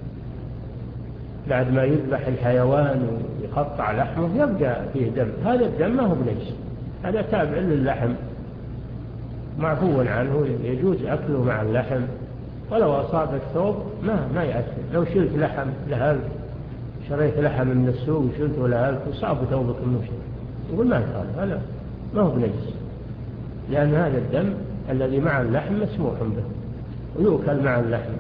بعد ما يذبح الحيوان ويقطع لحمه يبقى فيه دم، هذا الدم ما هو بنجس، هذا تابع للحم معفو عنه، يجوز أكله مع اللحم. ولو أصاب الثوب ما ما يأثر، لو شلت لحم لهلك، شريت لحم من السوق وشلته لهلك وصاب ثوبك النشر يقول ما يقال، هذا ما هو بنجس، لأن هذا الدم الذي مع اللحم مسموح به ويؤكل مع اللحم.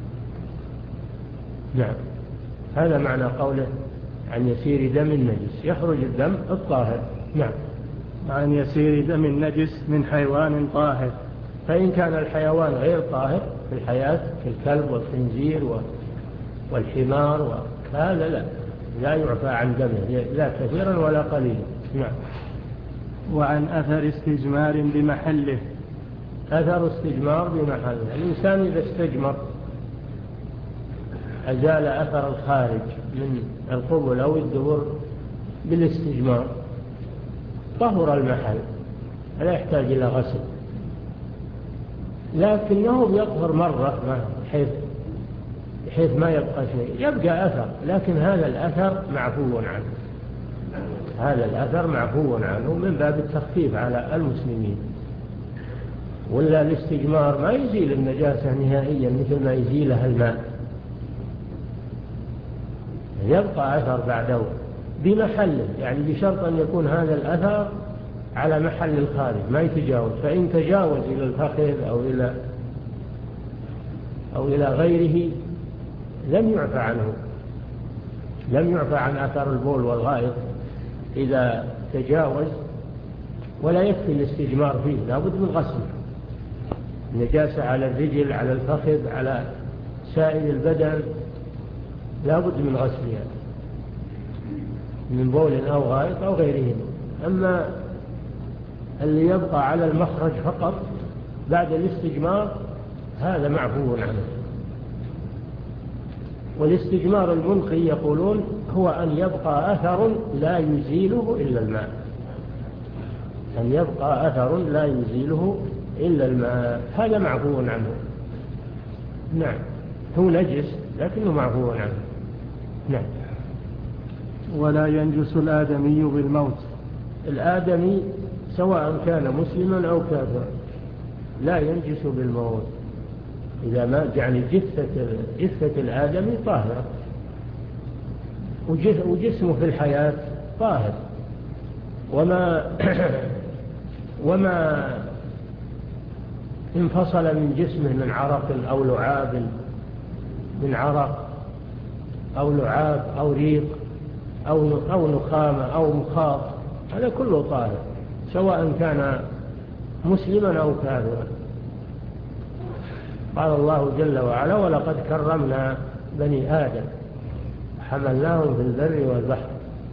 نعم. هذا معنى قوله عن يسير دم النجس، يخرج الدم الطاهر. نعم. عن يسير دم النجس من حيوان طاهر، فإن كان الحيوان غير طاهر في الحياة كالكلب والخنزير والحمار هذا لا لا يعفى عن دمه لا كثيرا ولا قليلا. نعم. وعن أثر استجمار بمحله. أثر استجمار بمحله، الإنسان إذا استجمر أزال أثر الخارج من القبل أو الدبر بالاستجمار طهر المحل، لا يحتاج إلى غسل، لكنه يطهر مرة بحيث بحيث ما يبقى شيء، يبقى أثر، لكن هذا الأثر معفو عنه، هذا الأثر معفو عنه من باب التخفيف على المسلمين. ولا الاستجمار ما يزيل النجاسة نهائيا مثل ما يزيلها الماء، يبقى أثر بعده بمحله، يعني بشرط أن يكون هذا الأثر على محل الخارج ما يتجاوز، فإن تجاوز إلى الفخذ أو إلى أو إلى غيره لم يعفى عنه، لم يعفى عن أثر البول والغائط إذا تجاوز، ولا يكفي الاستجمار فيه، لا بد من غسل. نجاسة على الرجل على الفخذ على سائر البدن لا بد من غسلها من بول أو غائط أو غيرهم. أما اللي يبقى على المخرج فقط بعد الاستجمار هذا معفو عنه. والاستجمار المنقي يقولون هو أن يبقى أثر لا يزيله إلا الماء، أن يبقى أثر لا يزيله إلا الماء، هذا معفو عنه. نعم. هو نجس لكنه معفو عنه. نعم. ولا ينجس الآدمي بالموت. الآدمي سواء كان مسلما أو كافرا لا ينجس بالموت، إذا مات يعني جثة, جثة الآدمي طاهرة وجسمه في الحياة طاهر، وما وما انفصل من جسمه من عرق أو لعاب، من عرق أو لعاب أو ريق أو أو نخامة أو مخاط، هذا كله طاهر سواء كان مسلما أو كافرا. قال الله جل وعلا: ولقد كرمنا بني آدم حملناهم في البر والبحر.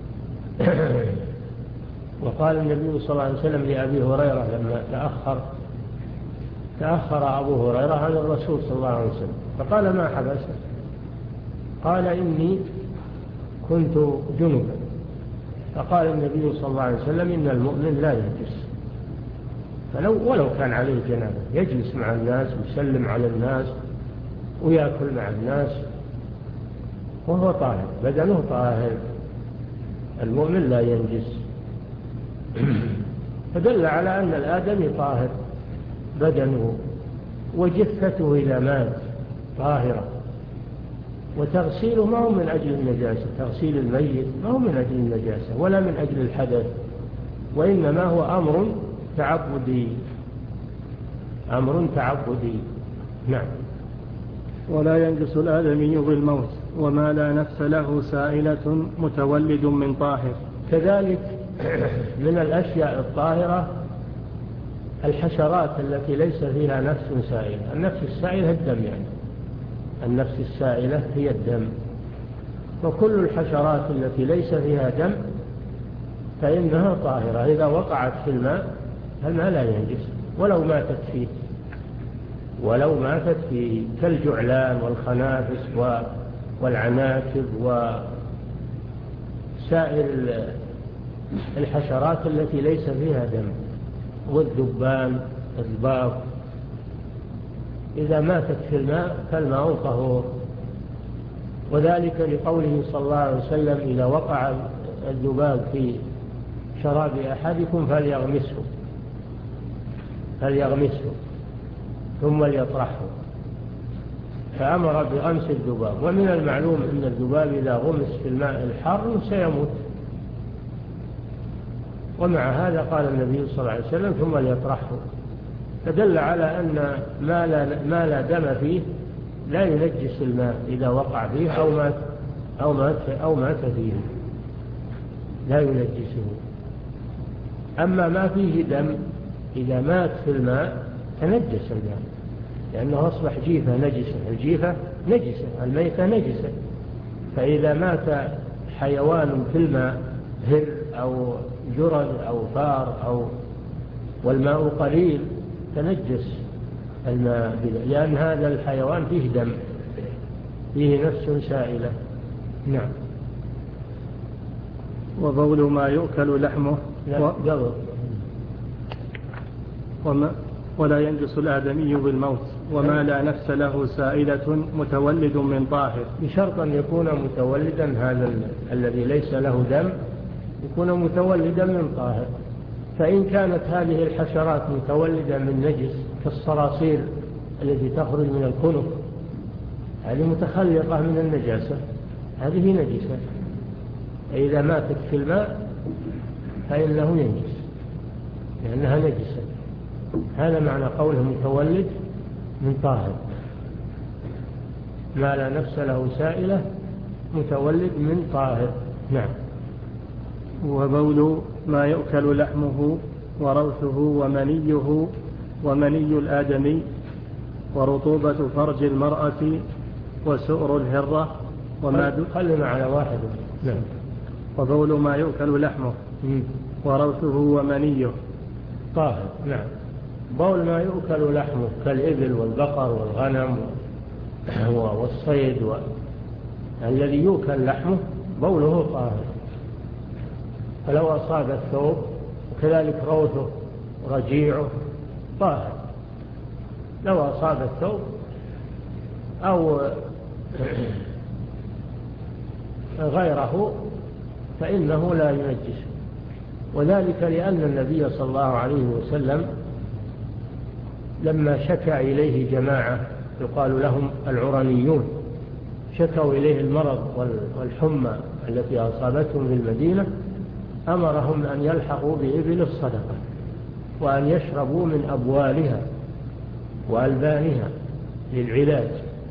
وقال النبي صلى الله عليه وسلم لأبي هريرة لما تأخر تأخر أبو هريرة عن الرسول صلى الله عليه وسلم، فقال: ما حبسك؟ قال: إني كنت جنبا. فقال النبي صلى الله عليه وسلم: إن المؤمن لا ينجس، فلو ولو كان عليه جنابه يجلس مع الناس ويسلم على الناس ويأكل مع الناس وهو طاهر، بدنه طاهر، المؤمن لا ينجس. فدل على أن الآدمي طاهر بدنه، وجثته إذا مات طاهرة، وتغسيله ما هو من أجل النجاسة، تغسيل الميت ما هو من أجل النجاسة ولا من أجل الحدث، وإنما هو أمر تعبدي أمر تعبدي نعم. ولا ينجس الآدمي بالموت وما لا نفس له سائلة متولد من طاهر. كذلك من الأشياء الطاهرة الحشرات التي ليس فيها نفس سائلة. النفس السائلة الدم، يعني النفس السائلة هي الدم، وكل الحشرات التي ليس فيها دم فإنها طاهرة. إذا وقعت في الماء الماء لا ينجس ولو ماتت فيه ولو ماتت فيه كالجعلان والخنافس والعناكب وسائر الحشرات التي ليس فيها دم، والذبان الضباب، إذا ماتت في الماء فالماء طهور. وذلك لقوله صلى الله عليه وسلم: إذا وقع الذباب في شراب أحدكم فليغمسه فليغمسه ثم ليطرحه، فأمر بغمس الذباب. ومن المعلوم أن الذباب إذا غمس في الماء الحار سيموت، ومع هذا قال النبي صلى الله عليه وسلم: ثم ليطرحه، فدل على أن ما لا, ما لا دم فيه لا ينجس الماء إذا وقع فيه أو مات أو مات أو مات فيه لا ينجسه. أما ما فيه دم إذا مات في الماء تنجس الماء، لأنه أصبح جيفة نجسة، الجيفة نجسة، الميتة نجسة. فإذا مات حيوان في الماء هر أو جرد أو فار أو والماء قليل تنجس الماء، لأن هذا الحيوان فيه دم، فيه نفس سائلة. نعم. وبول ما يؤكل لحمه و... وما... ولا ينجس الآدمي بالموت وما لا نفس له سائلة متولد من طاهر، بشرط أن يكون متولدا، هذا ال... الذي ليس له دم يكون متولدا من طاهر. فإن كانت هذه الحشرات متولدة من نجس كالصراصير التي تخرج من الكنف، هذه متخلقة من النجاسة، هذه نجسة، إذا ماتت في الماء فإنه ينجس لأنها نجسة. هذا معنى قوله متولد من طاهر، ما لا نفس له سائلة متولد من طاهر. نعم. وبول ما يؤكل لحمه وروثه ومنيه ومني الآدمي ورطوبة فرج المرأة وسؤر الهرة وما خلنا على واحد. نعم. وبول ما يؤكل لحمه وروثه ومنيه طاهر. نعم. بول ما يؤكل لحمه كالإبل والبقر والغنم والصيد و... الذي يؤكل لحمه بوله طاهر، فلو أصاب الثوب وكذلك روثه رجيعه طاهر، لو أصاب الثوب أو غيره فإنه لا ينجسه. وذلك لأن النبي صلى الله عليه وسلم لما شكى إليه جماعة يقال لهم العرنيون، شكوا إليه المرض والحمى التي أصابتهم في المدينة، أمرهم أن يلحقوا بإبل الصدقة وأن يشربوا من أبوالها وألبانها للعلاج.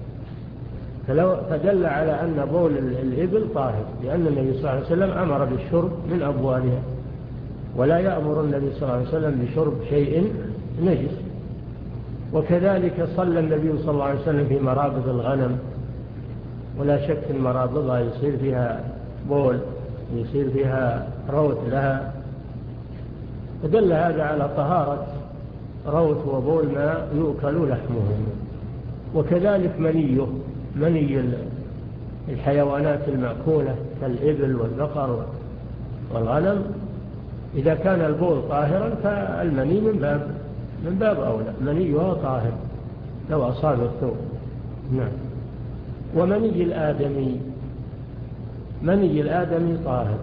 فدل على أن بول الإبل طاهر، لأن النبي صلى الله عليه وسلم أمر بالشرب من أبوالها، ولا يأمر النبي صلى الله عليه وسلم بشرب شيء نجس. وكذلك صلى النبي صلى الله عليه وسلم في مرابض الغنم، ولا شك أن مرابضها يصير فيها بول، يصير فيها روث لها، فدل هذا على طهارة روث وبول ما يؤكل لحمه. وكذلك منيه، مني الحيوانات المأكولة كالإبل والبقر والغنم، إذا كان البول طاهرا فالمني من باب من باب أولى، منيها طاهر لو أصاب الثوب. نعم. ومني الآدمي، مني الآدمي طاهر،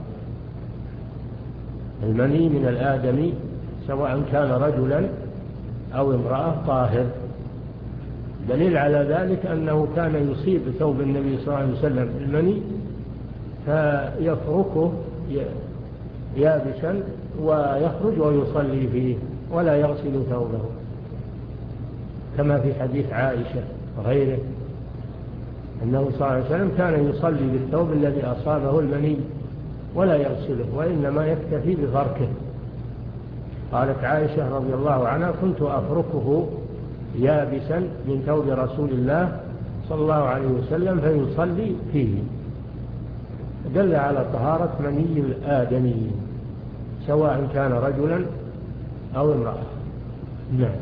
المني من الآدمي سواء كان رجلا أو امرأة طاهر. دليل على ذلك أنه كان يصيب ثوب النبي صلى الله عليه وسلم المني فيفركه يابسا ويخرج ويصلي فيه ولا يغسل ثوبه، كما في حديث عائشة وغيره أنه صلى الله عليه وسلم كان يصلي بالثوب الذي أصابه المني ولا يغسله، وإنما يكتفي بفركه. قالت عائشة رضي الله عنها: كنت أفركه يابسا من ثوب رسول الله صلى الله عليه وسلم فيصلي فيه. دل على طهارة مني الآدمي سواء كان رجلا أو امرأة. نعم.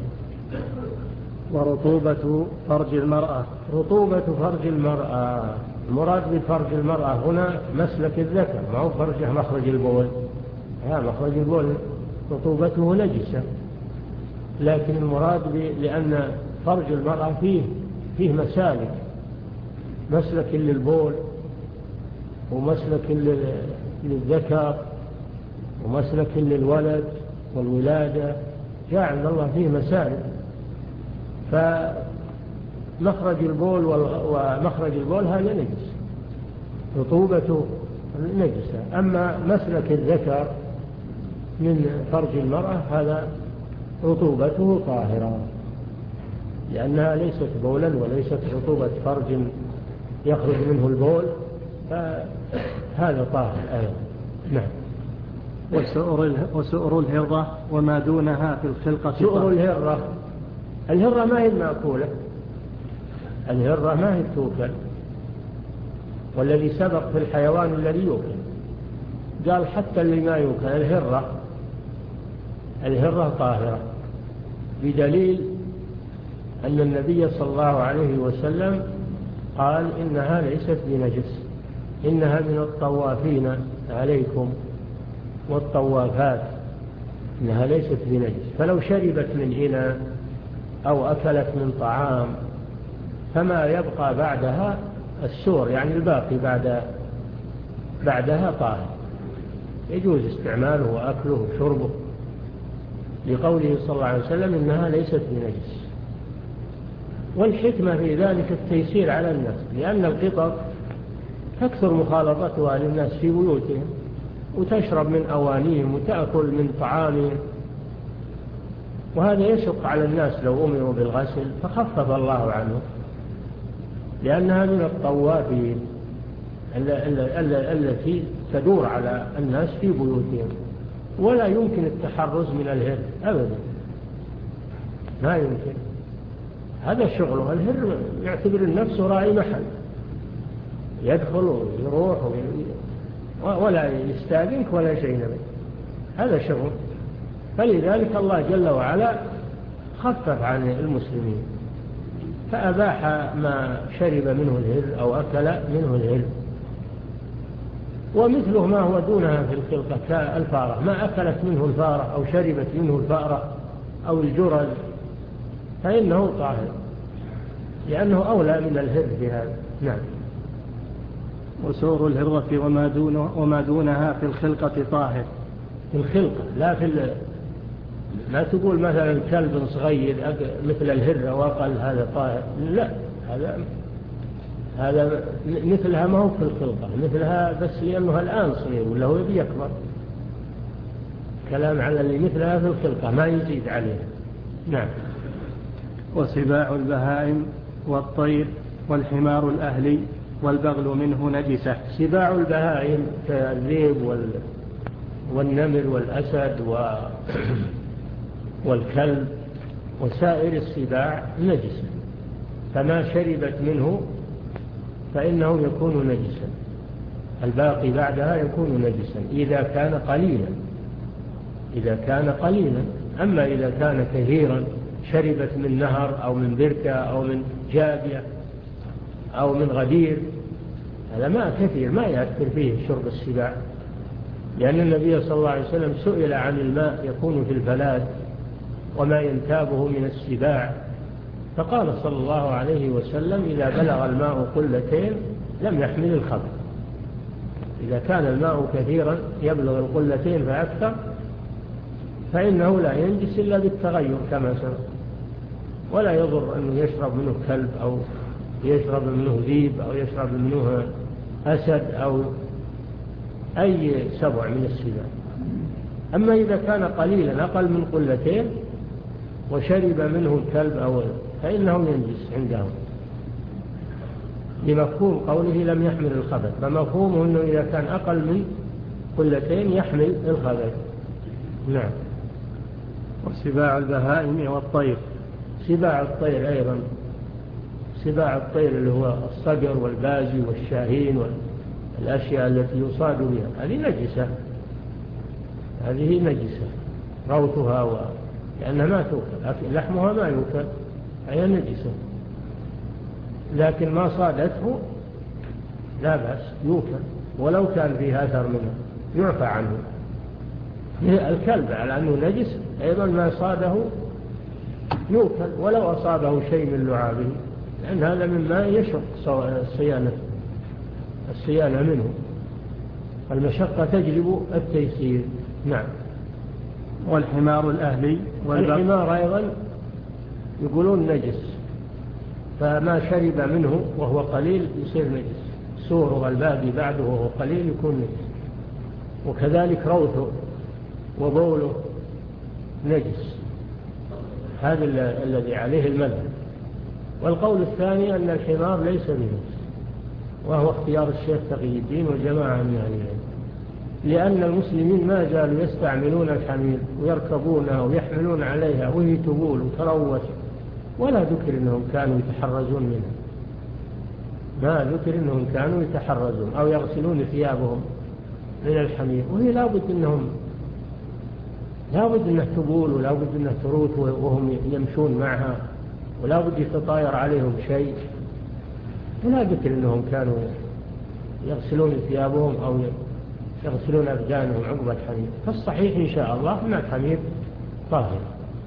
ورطوبة فرج المرأة، رطوبة فرج المرأة، المراد بفرج المرأة هنا مسلك الذكر، ما هو فرجه مخرج البول، ها مخرج البول رطوبته نجسة، لكن المراد لأن فرج المرأة فيه فيه مسالك، مسلك للبول ومسلك للذكر ومسلك للولد والولادة، جعل الله فيه مسالك، فمخرج البول ومخرج البول هذا نجس، رطوبته نجسة. أما مسلك الذكر من فرج المرأة هذا رطوبته طاهرة، لأنها ليست بولا وليست رطوبة فرج يخرج منه البول، فهذا طاهر أيضا. نعم. وسؤر الهرة وما دونها في الخلقة. سؤر الهرة، الهرة ما هي المأكولة، الهرة ما هي التوكل، والذي سبق في الحيوان الذي يوكل قال حتى اللي ما يوكل الهرة، الهرة طاهرة، بدليل أن النبي صلى الله عليه وسلم قال إنها ليست بنجس، إنها من الطوافين عليكم والطوافات، إنها ليست بنجس. فلو شربت من إناء أو أكلت من طعام فما يبقى بعدها السور، يعني الباقي بعد بعدها طاهر، يجوز استعماله وأكله وشربه، لقوله صلى الله عليه وسلم إنها ليست بنجس. والحكمة في ذلك التيسير على الناس، لأن القطط تكثر مخالطتها للناس في بيوتهم وتشرب من أوانيهم وتأكل من طعامهم، وهذا يشق على الناس لو أمروا بالغسل فخفف الله عنه، لأنها من الطوافين التي تدور على الناس في بيوتهم، ولا يمكن التحرز من الهر أبدا، ما يمكن، هذا شغله. الهر يعتبر النفس راعي محل، يدخل ويروح ولا يستاذنك ولا شيء نبي، هذا شغل. فلذلك الله جل وعلا خفف عن المسلمين فأباح ما شرب منه الهر أو أكل منه الهر. ومثله ما هو دونها في الخلقة كالفارة، ما أكلت منه الفارة أو شربت منه الفارة أو الجرذ فإنه طاهر، لأنه أولى من الهر في هذا. نعم. وسور الهرة وما, دونه وما دونها في الخلقة طاهر، في الخلقة لا في ال... لا تقول مثلا كلب صغير مثل الهرة وقال هذا طاهر، لا، هذا هذا مثلها ما هو في الخلقة، مثلها بس لأنه الآن صغير ولا هو يبي يكبر، كلام على اللي مثلها في الخلقة ما يزيد عليها. نعم. وسباع البهائم والطير والحمار الأهلي والبغل منه نجسة. سباع البهائم كالذئب وال... والنمر والأسد و... والكلب وسائر السباع نجسة، فما شربت منه فإنه يكون نجسا، الباقي بعدها يكون نجسا إذا كان قليلا، إذا كان قليلا. أما إذا كان كثيرا، شربت من نهر أو من بركة أو من جابية أو من غدير، هذا ماء كثير ما يأثر فيه شرب السباع، لأن النبي صلى الله عليه وسلم سئل عن الماء يكون في الفلاة وما ينتابه من السباع، فقال صلى الله عليه وسلم: إذا بلغ الماء قلتين لم يحمل الخبث. إذا كان الماء كثيرا يبلغ القلتين فأكثر فإنه لا ينجس إلا بالتغير كما سبق، ولا يضر أنه يشرب منه كلب أو يشرب منه ذيب أو يشرب منه أسد أو أي سبع من السباع. أما إذا كان قليلا أقل من قلتين وشرب منه الكلب أو فإنه ينجس عندهم، لمفهوم قوله لم يحمل الخبث، فمفهومه أنه إذا كان أقل من قلتين يحمل الخبث. نعم. وسباع البهائم والطير، سباع الطير أيضا، سباع الطير اللي هو الصقر والبازي والشاهين والأشياء التي يصاد بها، هذه نجسة، هذه نجسة روثها و... لأنها ما توكل، لحمها ما يوكل، هي نجسة. لكن ما صادته لا بأس يوكل، ولو كان فيه أثر منه يعفى عنه. الكلب على أنه نجس أيضا ما صاده يوكل ولو أصابه شيء من لعابه، لأن هذا مما يشق الصيانة الصيانة منه، المشقة تجلب التيسير. نعم. والحمار الأهلي والحمار أيضا يقولون نجس، فما شرب منه وهو قليل يصير نجس، سوره الباقي بعده وهو قليل يكون نجس، وكذلك روثه وبوله نجس، هذا الذي عليه المذهب. والقول الثاني أن الحمار ليس بنجس، وهو اختيار الشيخ تقي الدين وجماعة من أهل العلم، لأن المسلمين ما زالوا يستعملون الحمير ويركبونها ويحملون عليها وهي تبول وتروث، ولا ذكر أنهم كانوا يتحرزون منها، ما ذكر أنهم كانوا يتحرزون أو يغسلون ثيابهم من الحمير، وهي لابد أنهم لابد أنها تبول ولابد أنها تروث وهم يمشون معها، ولابد يتطاير عليهم شيء، ولا ذكر أنهم كانوا يغسلون ثيابهم أو يغسلون أبدانهم عقب الحمير. فالصحيح إن شاء الله أن الحمير طاهر.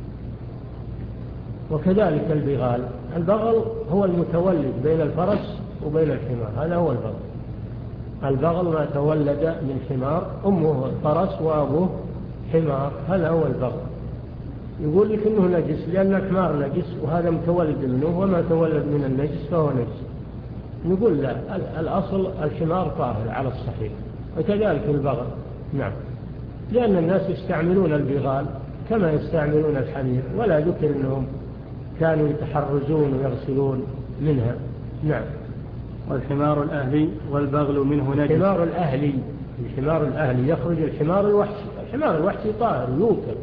وكذلك البغال، البغل هو المتولد بين الفرس وبين الحمار، هذا هو البغل. البغل ما تولد من حمار، أمه فرس وأبوه حمار، هذا هو البغل. يقول لك إنه نجس لأن الحمار نجس وهذا متولد منه، وما تولد من النجس فهو نجس. نقول لا، الأصل الحمار طاهر على الصحيح، وكذلك البغل. نعم. لأن الناس يستعملون البغال كما يستعملون الحمير، ولا ذكر أنهم كانوا يتحرزون ويغسلون منها. نعم. والحمار الأهلي والبغل منه نجس. الحمار الأهلي، الحمار الأهلي يخرج الحمار الوحشي، الحمار الوحشي طاهر يوكل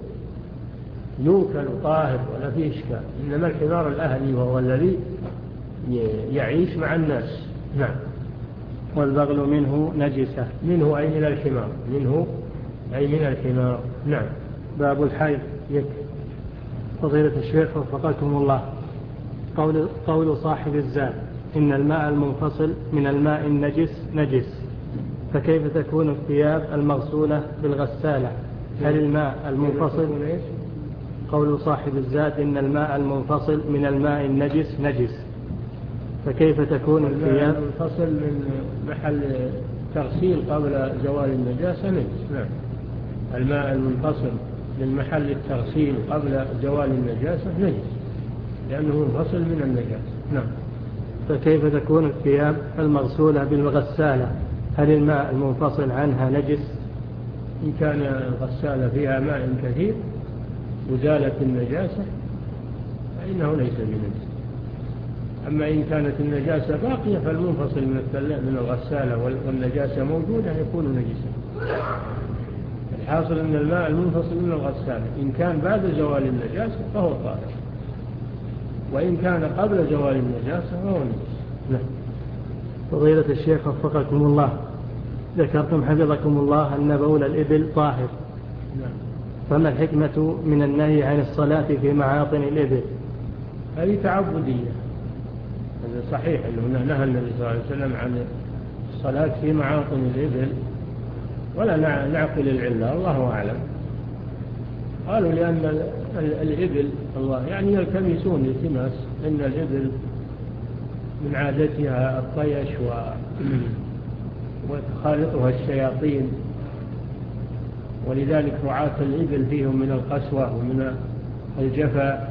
يوكل طاهر ولا فيه إشكال، إنما الحمار الأهلي وهو الذي يعيش مع الناس. نعم. والبغل منه نجسة. منه أي من الحمار، منه أي من الحمار. نعم. باب الحيض. يكفي. فضيلة الشيخ وفقكم الله، قول, قول صاحب الزاد إن الماء المنفصل من الماء النجس نجس، فكيف تكون الثياب المغسولة بالغسالة؟ هل الماء المنفصل قول صاحب الزاد إن الماء المنفصل من الماء النجس نجس، فكيف تكون الثياب المنفصل من محل تغسيل قبل زوال النجاسة نجس؟ نعم. الماء المنفصل من محل التغسيل قبل زوال النجاسة نجس، لأنه منفصل من النجاسة. نعم. فكيف تكون الثياب المغسولة بالغسالة؟ هل الماء المنفصل عنها نجس؟ إن كان الغسالة فيها ماء كثير وزالت النجاسة فإنه ليس بنجس. أما إن كانت النجاسة باقية فالمنفصل من الغسالة والنجاسة موجودة يكون نجسا. الحاصل أن الماء المنفصل من الغسالة إن كان بعد زوال النجاسة فهو طاهر. وإن كان قبل زوال النجاسة فهو نجس. نعم. فضيلة الشيخ وفقكم الله، ذكرتم حفظكم الله أن بول الإبل طاهر. نعم. فما الحكمة من النهي عن الصلاة في معاطن الإبل؟ هذه تعبدية. هذا صحيح أنه نهى النبي صلى الله عليه وسلم عن الصلاة في معاطن الإبل، ولا نعقل العلة، الله أعلم. قالوا لأن الإبل الله يعني يلتمسون التماس إن الإبل من عادتها الطيش و وتخالطها الشياطين، ولذلك رعاة الإبل فيهم من القسوة ومن الجفا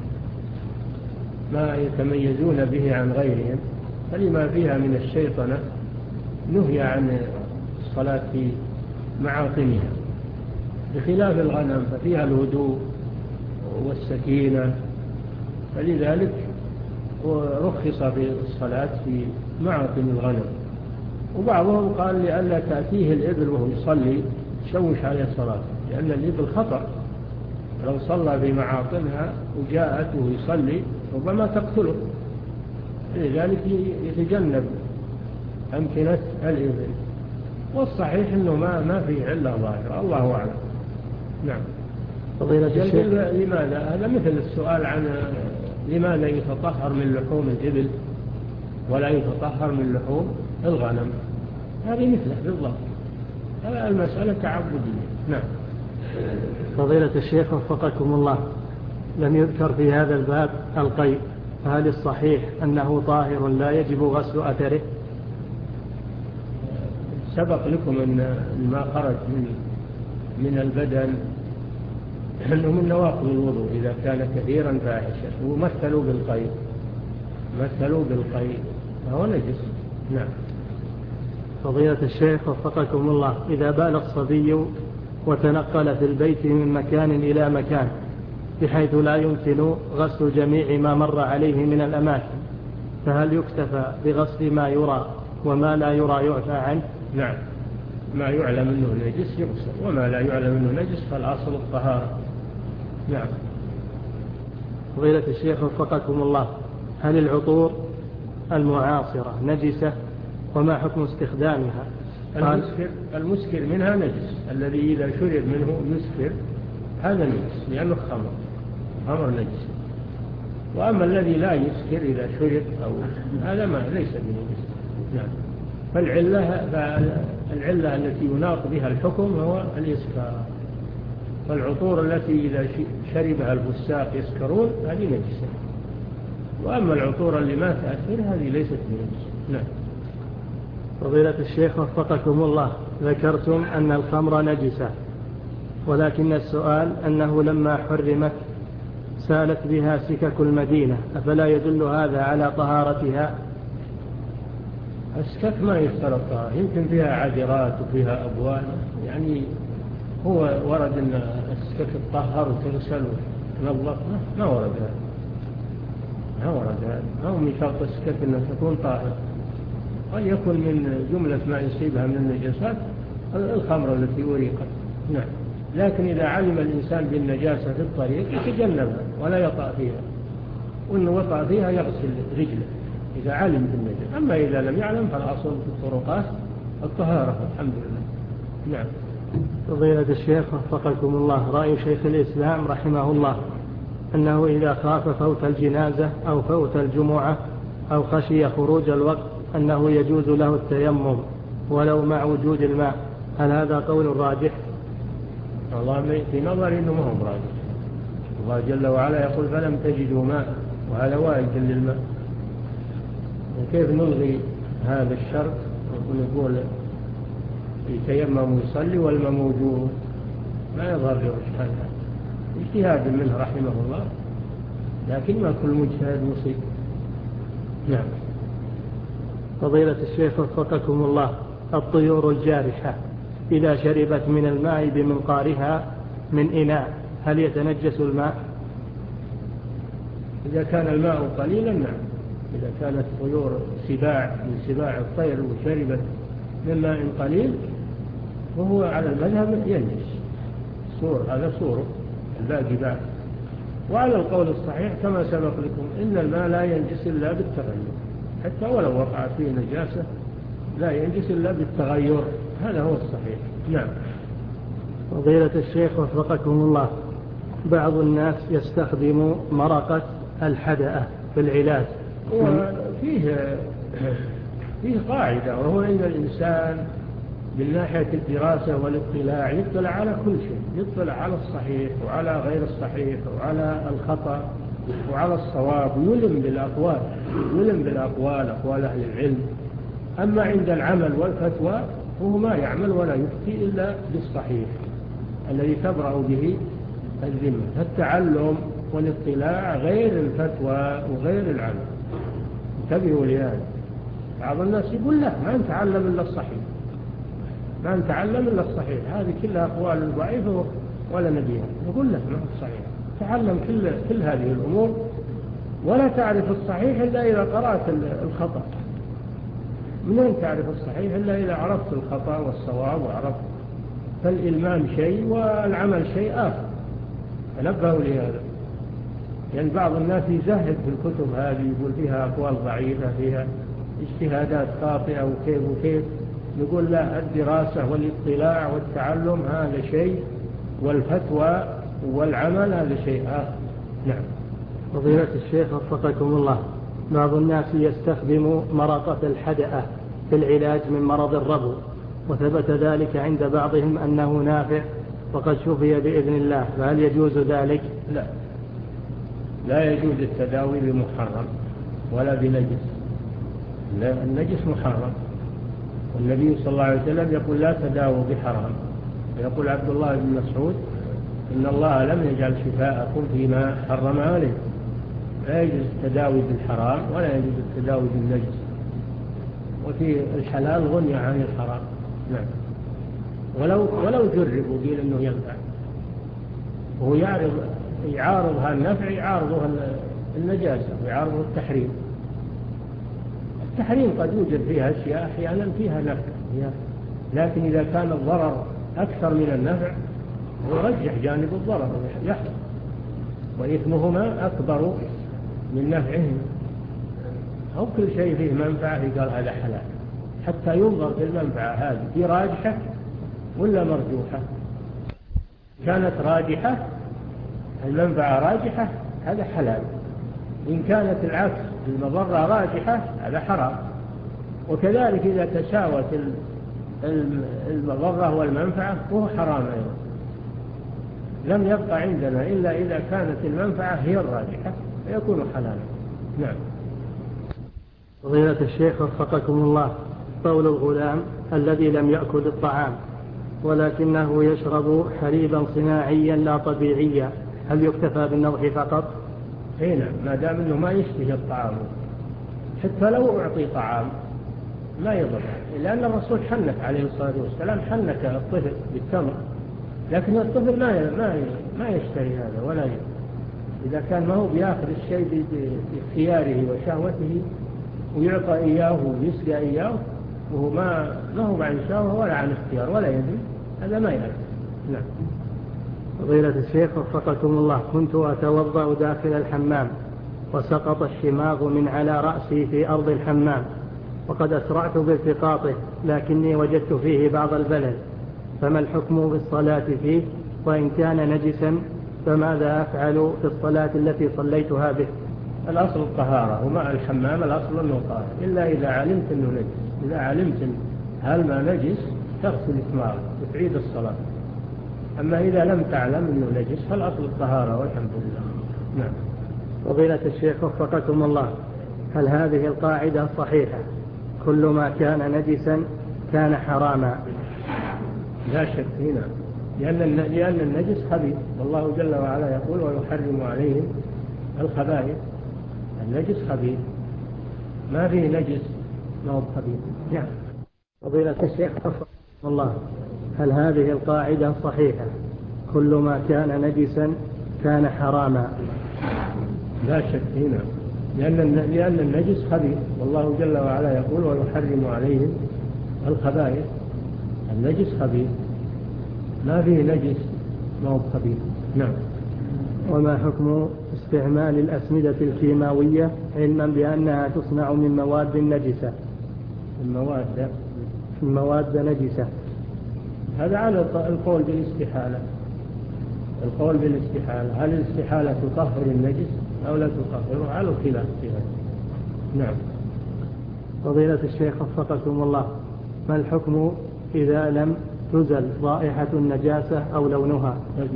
ما يتميزون به عن غيرهم، فلما فيها من الشيطنة نهي عن الصلاة في معاطنها، بخلاف الغنم ففيها الهدوء والسكينة، فلذلك رخص في الصلاة في معاطن الغنم. وبعضهم قال لئلا تأتيه الإبل وهو يصلي تشوش عليه الصلاة، لأن الإبل خطر، لو صلى في معاطنها وجاءت وهو يصلي ربما تقتله، لذلك يتجنب أمكنة الإبل. والصحيح أنه ما ما فيه علة ظاهرة، الله أعلم. نعم. فضيلة الشيخ، لماذا؟ هذا مثل السؤال عن لماذا يتطهر من لحوم الإبل ولا يتطهر من لحوم الغنم، هذه مثله بالضبط، هذا المسألة تعبدية. نعم. فضيلة الشيخ وفقكم الله، لم يذكر في هذا الباب القيء، فهل الصحيح أنه طاهر لا يجب غسل أثره؟ سبق لكم أن ما خرج من من البدن أنه من نواقض الوضوء إذا كان كثيرا فاحشا، ومثلوا بالقيء، مثلوا بالقيء فهو نجس. نعم. فضيلة الشيخ وفقكم الله، إذا بال الصبي وتنقل في البيت من مكان إلى مكان بحيث لا يمكن غسل جميع ما مر عليه من الأماكن، فهل يكتفى بغسل ما يرى وما لا يرى يعفى عنه؟ نعم، ما يعلم أنه نجس يغسل، وما لا يعلم أنه نجس فالأصل الطهارة. نعم. فضيلة الشيخ وفقكم الله، هل العطور المعاصرة نجسة وما حكم استخدامها؟ المسكر, المسكر منها نجس، الذي إذا شرب منه يسكر هذا نجس لأنه خمر، خمر نجس. وأما الذي لا يسكر إذا شرب أو هذا ما ليس بنجس. نعم. فالعلة, فالعلة التي يناط بها الحكم هو الإسكار، فالعطور التي إذا شربها الفساق يسكرون هذه نجسة، وأما العطور اللي ما تأثر هذه ليست بنجس. نعم. فضيلة الشيخ وفقكم الله، ذكرتم أن الخمر نجسة، ولكن السؤال أنه لما حرمت سالت بها سكك المدينة، أفلا يدل هذا على طهارتها؟ السكك ما يشترطها، يمكن فيها عذرات وفيها أبواب، يعني هو ورد أن السكك تطهر وتغسل وتنظف، ما ورد هذا، ما ورد هذا، ما هو من شرط السكك أنها تكون طاهرة، قد يكون من جملة ما يصيبها من النجاسات الخمر التي أريقت. نعم. لكن إذا علم الإنسان بالنجاسة في الطريق يتجنبها ولا يطأ فيها، وإن وطأ فيها يغسل رجله إذا علم بالنجاسة. أما إذا لم يعلم فالأصل في الطرقات الطهارة الحمد لله. نعم. فضيلة الشيخ وفقكم الله، رأي شيخ الإسلام رحمه الله أنه إذا خاف فوت الجنازة أو فوت الجمعة أو خشي خروج الوقت أنه يجوز له التيمم ولو مع وجود الماء، هل هذا قول راجح؟ الله في نظري أنه ما هو راجح. الله جل وعلا يقول فلم تجدوا ماء، وهذا وارد للماء، وكيف نلغي هذا الشرط ونقول يتيمم ويصلي والماء موجود؟ ما يظهر له إشكال، اجتهاد منه رحمه الله، لكن ما كل مجتهد مصيب. نعم. فضيلة الشيخ وفقكم الله، الطيور الجارحة إذا شربت من الماء بمنقارها من إناء هل يتنجس الماء؟ إذا كان الماء قليلا نعم، إذا كانت طيور سباع من سباع الطير وشربت من ماء قليل وهو على المذهب ينجس، صور هذا صوره، الباقي بعد وعلى القول الصحيح كما سبق لكم إن الماء لا ينجس إلا بالتغير، حتى ولو وقع فيه نجاسة لا ينجس إلا بالتغير، هذا هو الصحيح. نعم. فضيلة الشيخ وفقكم الله، بعض الناس يستخدم مرقة الحدأة في العلاج. وفيه فيه قاعدة، وهو أن الإنسان من ناحية الدراسة والاطلاع يطلع على كل شيء، يطلع على الصحيح وعلى غير الصحيح وعلى الخطأ وعلى الصواب، يلم بالأقوال يلم بالأقوال أقوال أهل العلم. أما عند العمل والفتوى هو ما يعمل ولا يفتي إلا بالصحيح الذي تبرأ به الذمة. التعلم والاطلاع غير الفتوى وغير العمل، انتبهوا لهذا. بعض الناس يقول لا ما نتعلم إلا الصحيح، ما نتعلم إلا الصحيح، هذه كلها أقوال ضعيفة ولا نبيها. نقول لك ما هو الصحيح، تعلم كل, كل هذه الأمور، ولا تعرف الصحيح إلا إذا قرأت الخطأ. منين تعرف الصحيح إلا إذا عرفت الخطأ والصواب وعرفت. فالإلمام شيء والعمل شيء آخر، تنبهوا لهذا. يعني بعض الناس يزهد في الكتب هذه، يقول فيها أقوال ضعيفة، فيها اجتهادات خاطئة وكيف وكيف. نقول لا، الدراسة والاطلاع والتعلم هذا شيء، والفتوى والعمل هذا شيء آخر. نعم. فضيلة الشيخ وفقكم الله، بعض الناس يستخدم مرقة الحدأة في العلاج من مرض الربو، وثبت ذلك عند بعضهم أنه نافع وقد شفي بإذن الله، فهل يجوز ذلك؟ لا، لا يجوز التداوي بمحرم ولا بنجس. النجس محرم، والنبي صلى الله عليه وسلم يقول لا تداووا بحرام. يقول عبد الله بن مسعود إن الله لم يجعل شفاءكم فيما حرم عليه. لا يجوز التداوي بالحرام ولا يجوز التداوي بالنجس، وفي الحلال غني عن الحرام. نعم. ولو ولو جرب وقيل انه ينفع، وهو يعرض يعارض هالنفع يعارضه النجاسة ويعارضه التحريم. التحريم قد يوجد فيها أشياء أحيانا فيها نفع، لكن إذا كان الضرر أكثر من النفع يرجح جانب الضرر يحصل، وإثمهما أكبر من نفعهما. أو كل شيء فيه منفعة قال هذا حلال، حتى ينظر في المنفعة هذه في راجحة ولا مرجوحة. كانت راجحة، المنفعة راجحة، هذا حلال. إن كانت العكس المضرة راجحة هذا حرام. وكذلك إذا تساوت المضرة والمنفعة وهو حرام أيضا. لم يبقى عندنا إلا إذا كانت المنفعة هي الراجحة فيكون حلالا. نعم. فضيلة الشيخ وفقكم الله، قول الغلام الذي لم يأكل الطعام ولكنه يشرب حليبا صناعيا لا طبيعيا، هل يكتفى بالنضح فقط؟ اي نعم، ما دام انه ما يشتهي الطعام، حتى لو اعطي طعام ما يضر، لان الرسول حنك عليه الصلاه والسلام، حنك الطفل بالتمر، لكن الطفل ما ما ما يشتهي هذا ولا يضر. اذا كان ما هو بياخذ الشيء باختياره وشهوته ويعطى اياه ويسقى اياه وهو ما ما هو عن شهوه ولا عن اختيار ولا يدري، هذا ما يأكل. نعم. فضيلة الشيخ وفقكم الله، كنت أتوضأ داخل الحمام وسقط الشماغ من على رأسي في أرض الحمام، وقد أسرعت بالتقاطه لكني وجدت فيه بعض البلل، فما الحكم بالصلاة فيه؟ وإن كان نجسا فماذا أفعل في الصلاة التي صليتها به؟ الأصل الطهارة، وماء الحمام الأصل أنه طاهر، إلا إذا علمت أنه نجس. إذا علمت هل ما نجس تغسل إثمار وتعيد الصلاة. أما إذا لم تعلم أنه نجس فالأصل الطهارة والحمد لله. نعم. فضيلة الشيخ وفقكم الله، هل هذه القاعدة صحيحة؟ كل ما كان نجسا كان حراما. لا شك هنا، لأن لأن النجس خبيث، والله جل وعلا يقول ويحرم عليهم الخبائث. النجس خبيث، ما فيه نجس ما هو خبيث. نعم. فضيلة الشيخ وفقكم الله، هل هذه القاعدة صحيحة؟ كل ما كان نجسا كان حراما. لا شك هنا، لأن لأن النجس خبيث، والله جل وعلا يقول ويحرم عليهم الخبائث. النجس خبيث، ما فيه نجس ما هو خبيث. نعم. وما حكم استعمال الأسمدة الكيماوية علما بأنها تصنع من مواد نجسة من مواد من مواد نجسة. هذا على القول بالاستحالة. القول بالاستحالة، هل الاستحالة تطهر النجس أو لا تطهره؟ على الخلاف في هذا. نعم. فضيلة الشيخ وفقكم الله، ما الحكم إذا لم تزل رائحة النجاسة أو لونها؟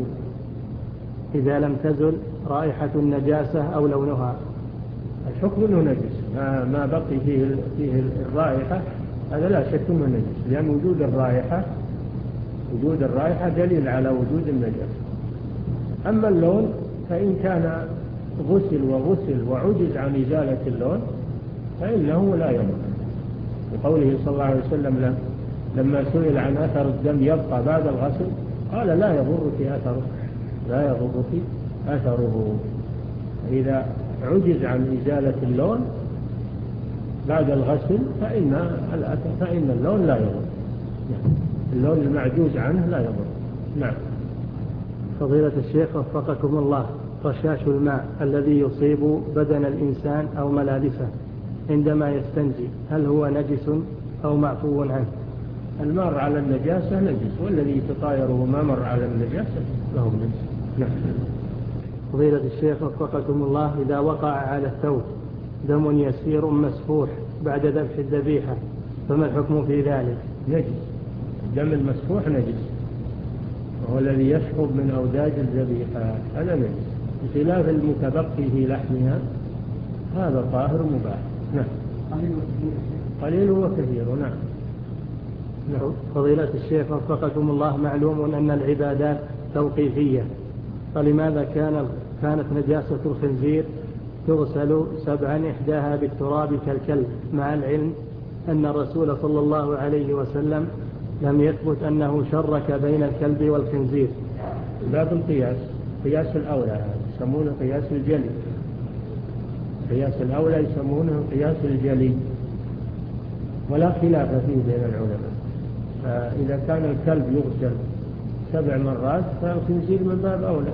إذا لم تزل رائحة النجاسة أو لونها الحكم أنه نجس، ما, ما بقي فيه, فيه الرائحة، هذا لا شك أنه نجس، لأن وجود الرائحة وجود الرائحة دليل على وجود النجاسة. أما اللون فإن كان غسل وغسل وعجز عن إزالة اللون فإنه لا يضر. وقوله صلى الله عليه وسلم لما سئل عن أثر الدم يبقى بعد الغسل قال لا يضرك أثره، لا يضرك أثره. إذا عجز عن إزالة اللون بعد الغسل فإن فإن اللون لا يضر، اللون المعجوز عنه لا يضر. نعم. فضيلة الشيخ وفقكم الله، رشاش الماء الذي يصيب بدن الإنسان أو ملابسه عندما يستنجي هل هو نجس أو معفو عنه؟ المار على النجاسة نجس، والذي يتطايره ما مر على النجاسة له نجس. نعم. فضيلة الشيخ وفقكم الله، إذا وقع على الثوب دم يسير مسفوح بعد ذبح الذبيحة فما الحكم في ذلك؟ نجس، الدم المسفوح نجس، وهو الذي يسحب من أوداج الذبيحة هذا نجس، بخلاف المتبقي في لحمها هذا طاهر مباح. نعم. قليل وكثير. نعم. نعم. فضيلة الشيخ وفقكم الله، معلوم أن العبادات توقيفية، فلماذا كان كانت نجاسة الخنزير تغسل سبعا إحداها بالتراب كالكلب، مع العلم أن الرسول صلى الله عليه وسلم لم يثبت أنه شرك بين الكلب والخنزير؟ باب القياس، قياس الأولى يسمونه قياس الجلي، قياس الأولى يسمونه قياس الجلي، ولا خلاف فيه بين العلماء. فإذا كان الكلب يغسل سبع مرات فالخنزير من باب أولى.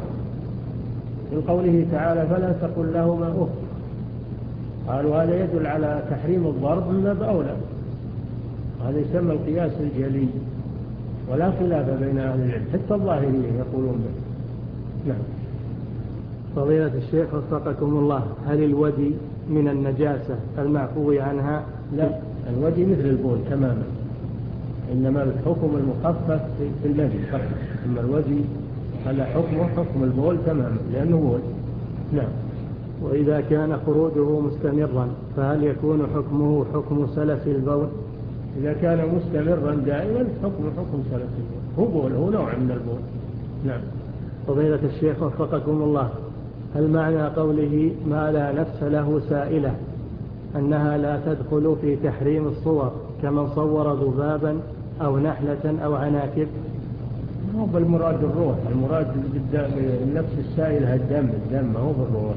من قوله تعالى فلا تقل لهما أف، قالوا هذا يدل على تحريم الضرب من باب أولى، هذا يسمى القياس الجلي، ولا خلاف بين أهل العلم، حتى الظاهريين يقولون به. نعم. فضيلة الشيخ وفقكم الله، هل الودي من النجاسة المعفو عنها؟ لا، الودي مثل البول تماما، إنما الحكم المخفف في النجس فقط، أما الودي هذا حكمه حكم البول تماما لأنه بول. نعم. وإذا كان خروجه مستمرا فهل يكون حكمه حكم سلف البول؟ إذا كان مستمرا دائما حكم حكم سلف البول، هو بول، هو نوع من البول. نعم. فضيلة الشيخ وفقكم الله، هل معنى قوله ما لا نفس له سائلة أنها لا تدخل في تحريم الصور كمن صور ذبابا أو نحلة أو عناكب؟ هو بالمراد الروح، المراد بالنفس السائلة الدم، الدم هو بالروح،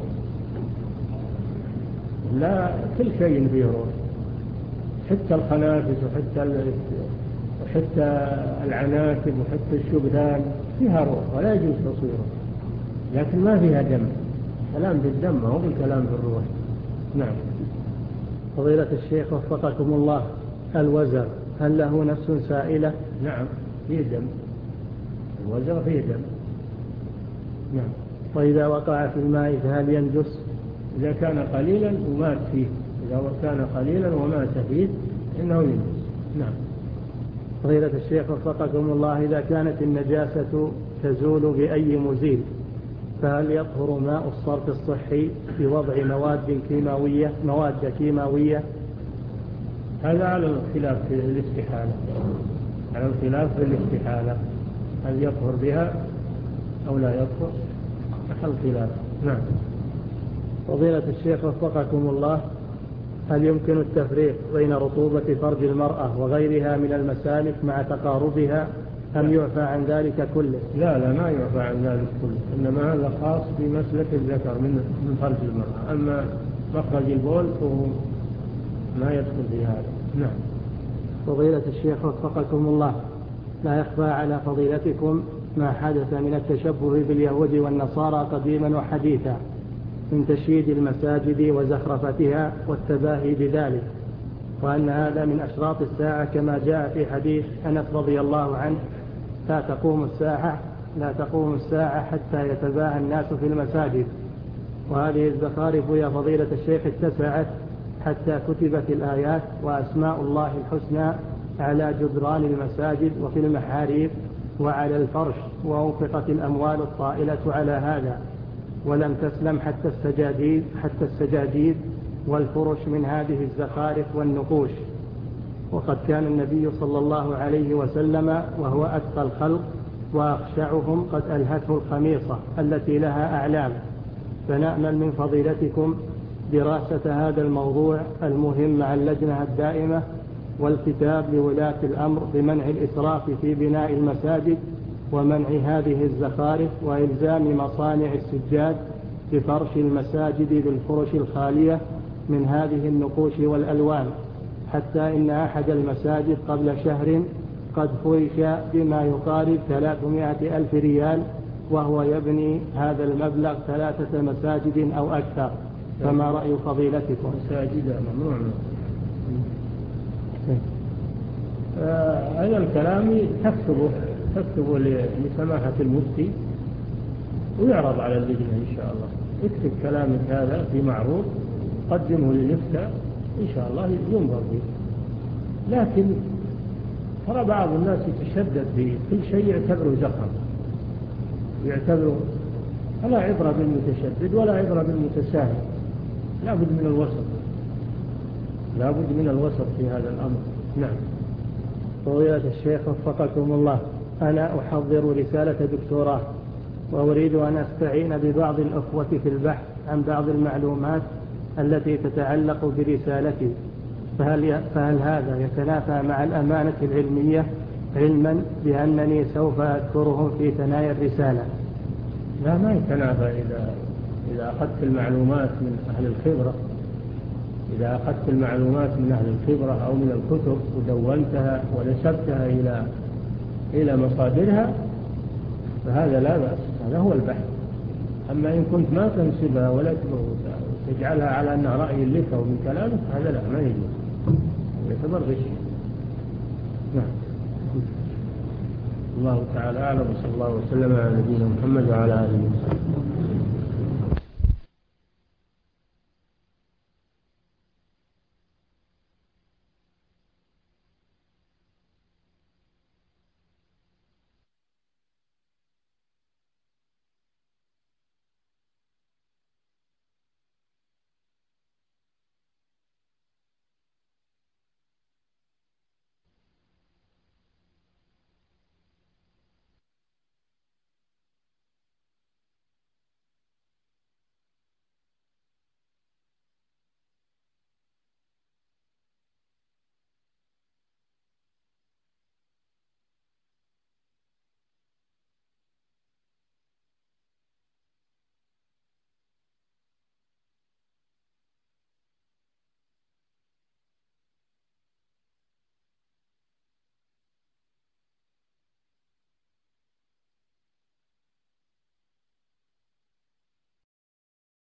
لا كل شيء فيه روح، حتى الخنافس وحتى وحتى العناكب وحتى الشبهان فيها روح ولا يجوز تصويره، لكن ما فيها دم. كلام بالدم هو بالكلام بالروح. نعم. فضيلة الشيخ وفقكم الله، الوزر هل له نفس سائلة؟ نعم فيه دم، الوزر فيه دم. نعم. وإذا وقع في الماء فهل ينجس؟ إذا كان قليلا ومات فيه، إذا كان قليلا ومات فيه إنه ينجس. نعم. فضيلة الشيخ وفقكم الله، إذا كانت النجاسة تزول بأي مزيل فهل يطهر ماء الصرف الصحي بوضع مواد كيماوية مواد كيماوية؟ هذا على الخلاف في الاستحالة، على الخلاف في الاستحالة، هل يطهر بها أو لا يطهر، محل خلاف. نعم. فضيلة الشيخ وفقكم الله، هل يمكن التفريق بين رطوبة فرج المرأة وغيرها من المسالك مع تقاربها أم يعفى عن ذلك كله؟ لا لا ما يعفى عن ذلك كله، إنما هذا خاص بمسلك الذكر من من فرج المرأة، أما مخرج البول فهو ما يدخل في هذا. نعم. فضيلة الشيخ وفقكم الله، لا يخفى على فضيلتكم ما حدث من التشبه باليهود والنصارى قديما وحديثا، من تشييد المساجد وزخرفتها والتباهي بذلك، وأن هذا من أشراط الساعة كما جاء في حديث أنس رضي الله عنه: لا تقوم الساعة لا تقوم الساعة حتى يتباهى الناس في المساجد. وهذه الزخارف يا فضيلة الشيخ اتسعت حتى كتبت الآيات وأسماء الله الحسنى على جدران المساجد وفي المحاريب وعلى الفرش، وأنفقت الأموال الطائلة على هذا، ولم تسلم حتى السجاجيد حتى السجاجيد والفرش من هذه الزخارف والنقوش. وقد كان النبي صلى الله عليه وسلم وهو أتقى الخلق وأخشعهم قد ألهته الخميصة التي لها أعلام، فنأمل من فضيلتكم دراسة هذا الموضوع المهم مع اللجنة الدائمة، والكتاب لولاة الأمر بمنع الإسراف في بناء المساجد ومنع هذه الزخارف، وإلزام مصانع السجاد بفرش المساجد بالفرش الخالية من هذه النقوش والألوان، حتى إن أحد المساجد قبل شهر قد فرش بما يقارب ثلاثمائة ألف ريال، وهو يبني هذا المبلغ ثلاثة مساجد أو أكثر. فما رأي فضيلتكم؟ مساجد ممنوع. هذا الكلام تكتبه تكتبه لسماحة المفتي ويعرض على اللجنة إن شاء الله. اكتب كلامك هذا في معروض، قدمه للإفتاء إن شاء الله ينظر فيه. لكن ترى بعض الناس يتشدد في كل شيء يعتبره زخم، يعتبره لا عبرة بالمتشدد ولا عبرة بالمتساهل، لا بد من الوسط، لا بد من الوسط في هذا الأمر. نعم. فضيلة الشيخ وفقكم الله، أنا أحضر رسالة دكتوراه وأريد أن أستعين ببعض الأخوة في البحث عن بعض المعلومات التي تتعلق برسالتي، فهل, فهل هذا يتنافى مع الأمانة العلمية، علما بأنني سوف أذكرهم في ثنايا الرسالة؟ لا، ما يتنافى. إذا إذا أخذت المعلومات من أهل الخبرة إذا أخذت المعلومات من أهل الخبرة أو من الكتب ودونتها ونسبتها إلى إلى مصادرها فهذا لا بأس، هذا هو البحث. أما إن كنت ما تنسبها ولا تجعلها على أنها رأي لك أو من كلامك، هذا لا، ما يجوز، يعتبر غش. نعم. الله تعالى أعلم، وصلى الله وسلم على نبينا محمد وعلى آله وصحبه.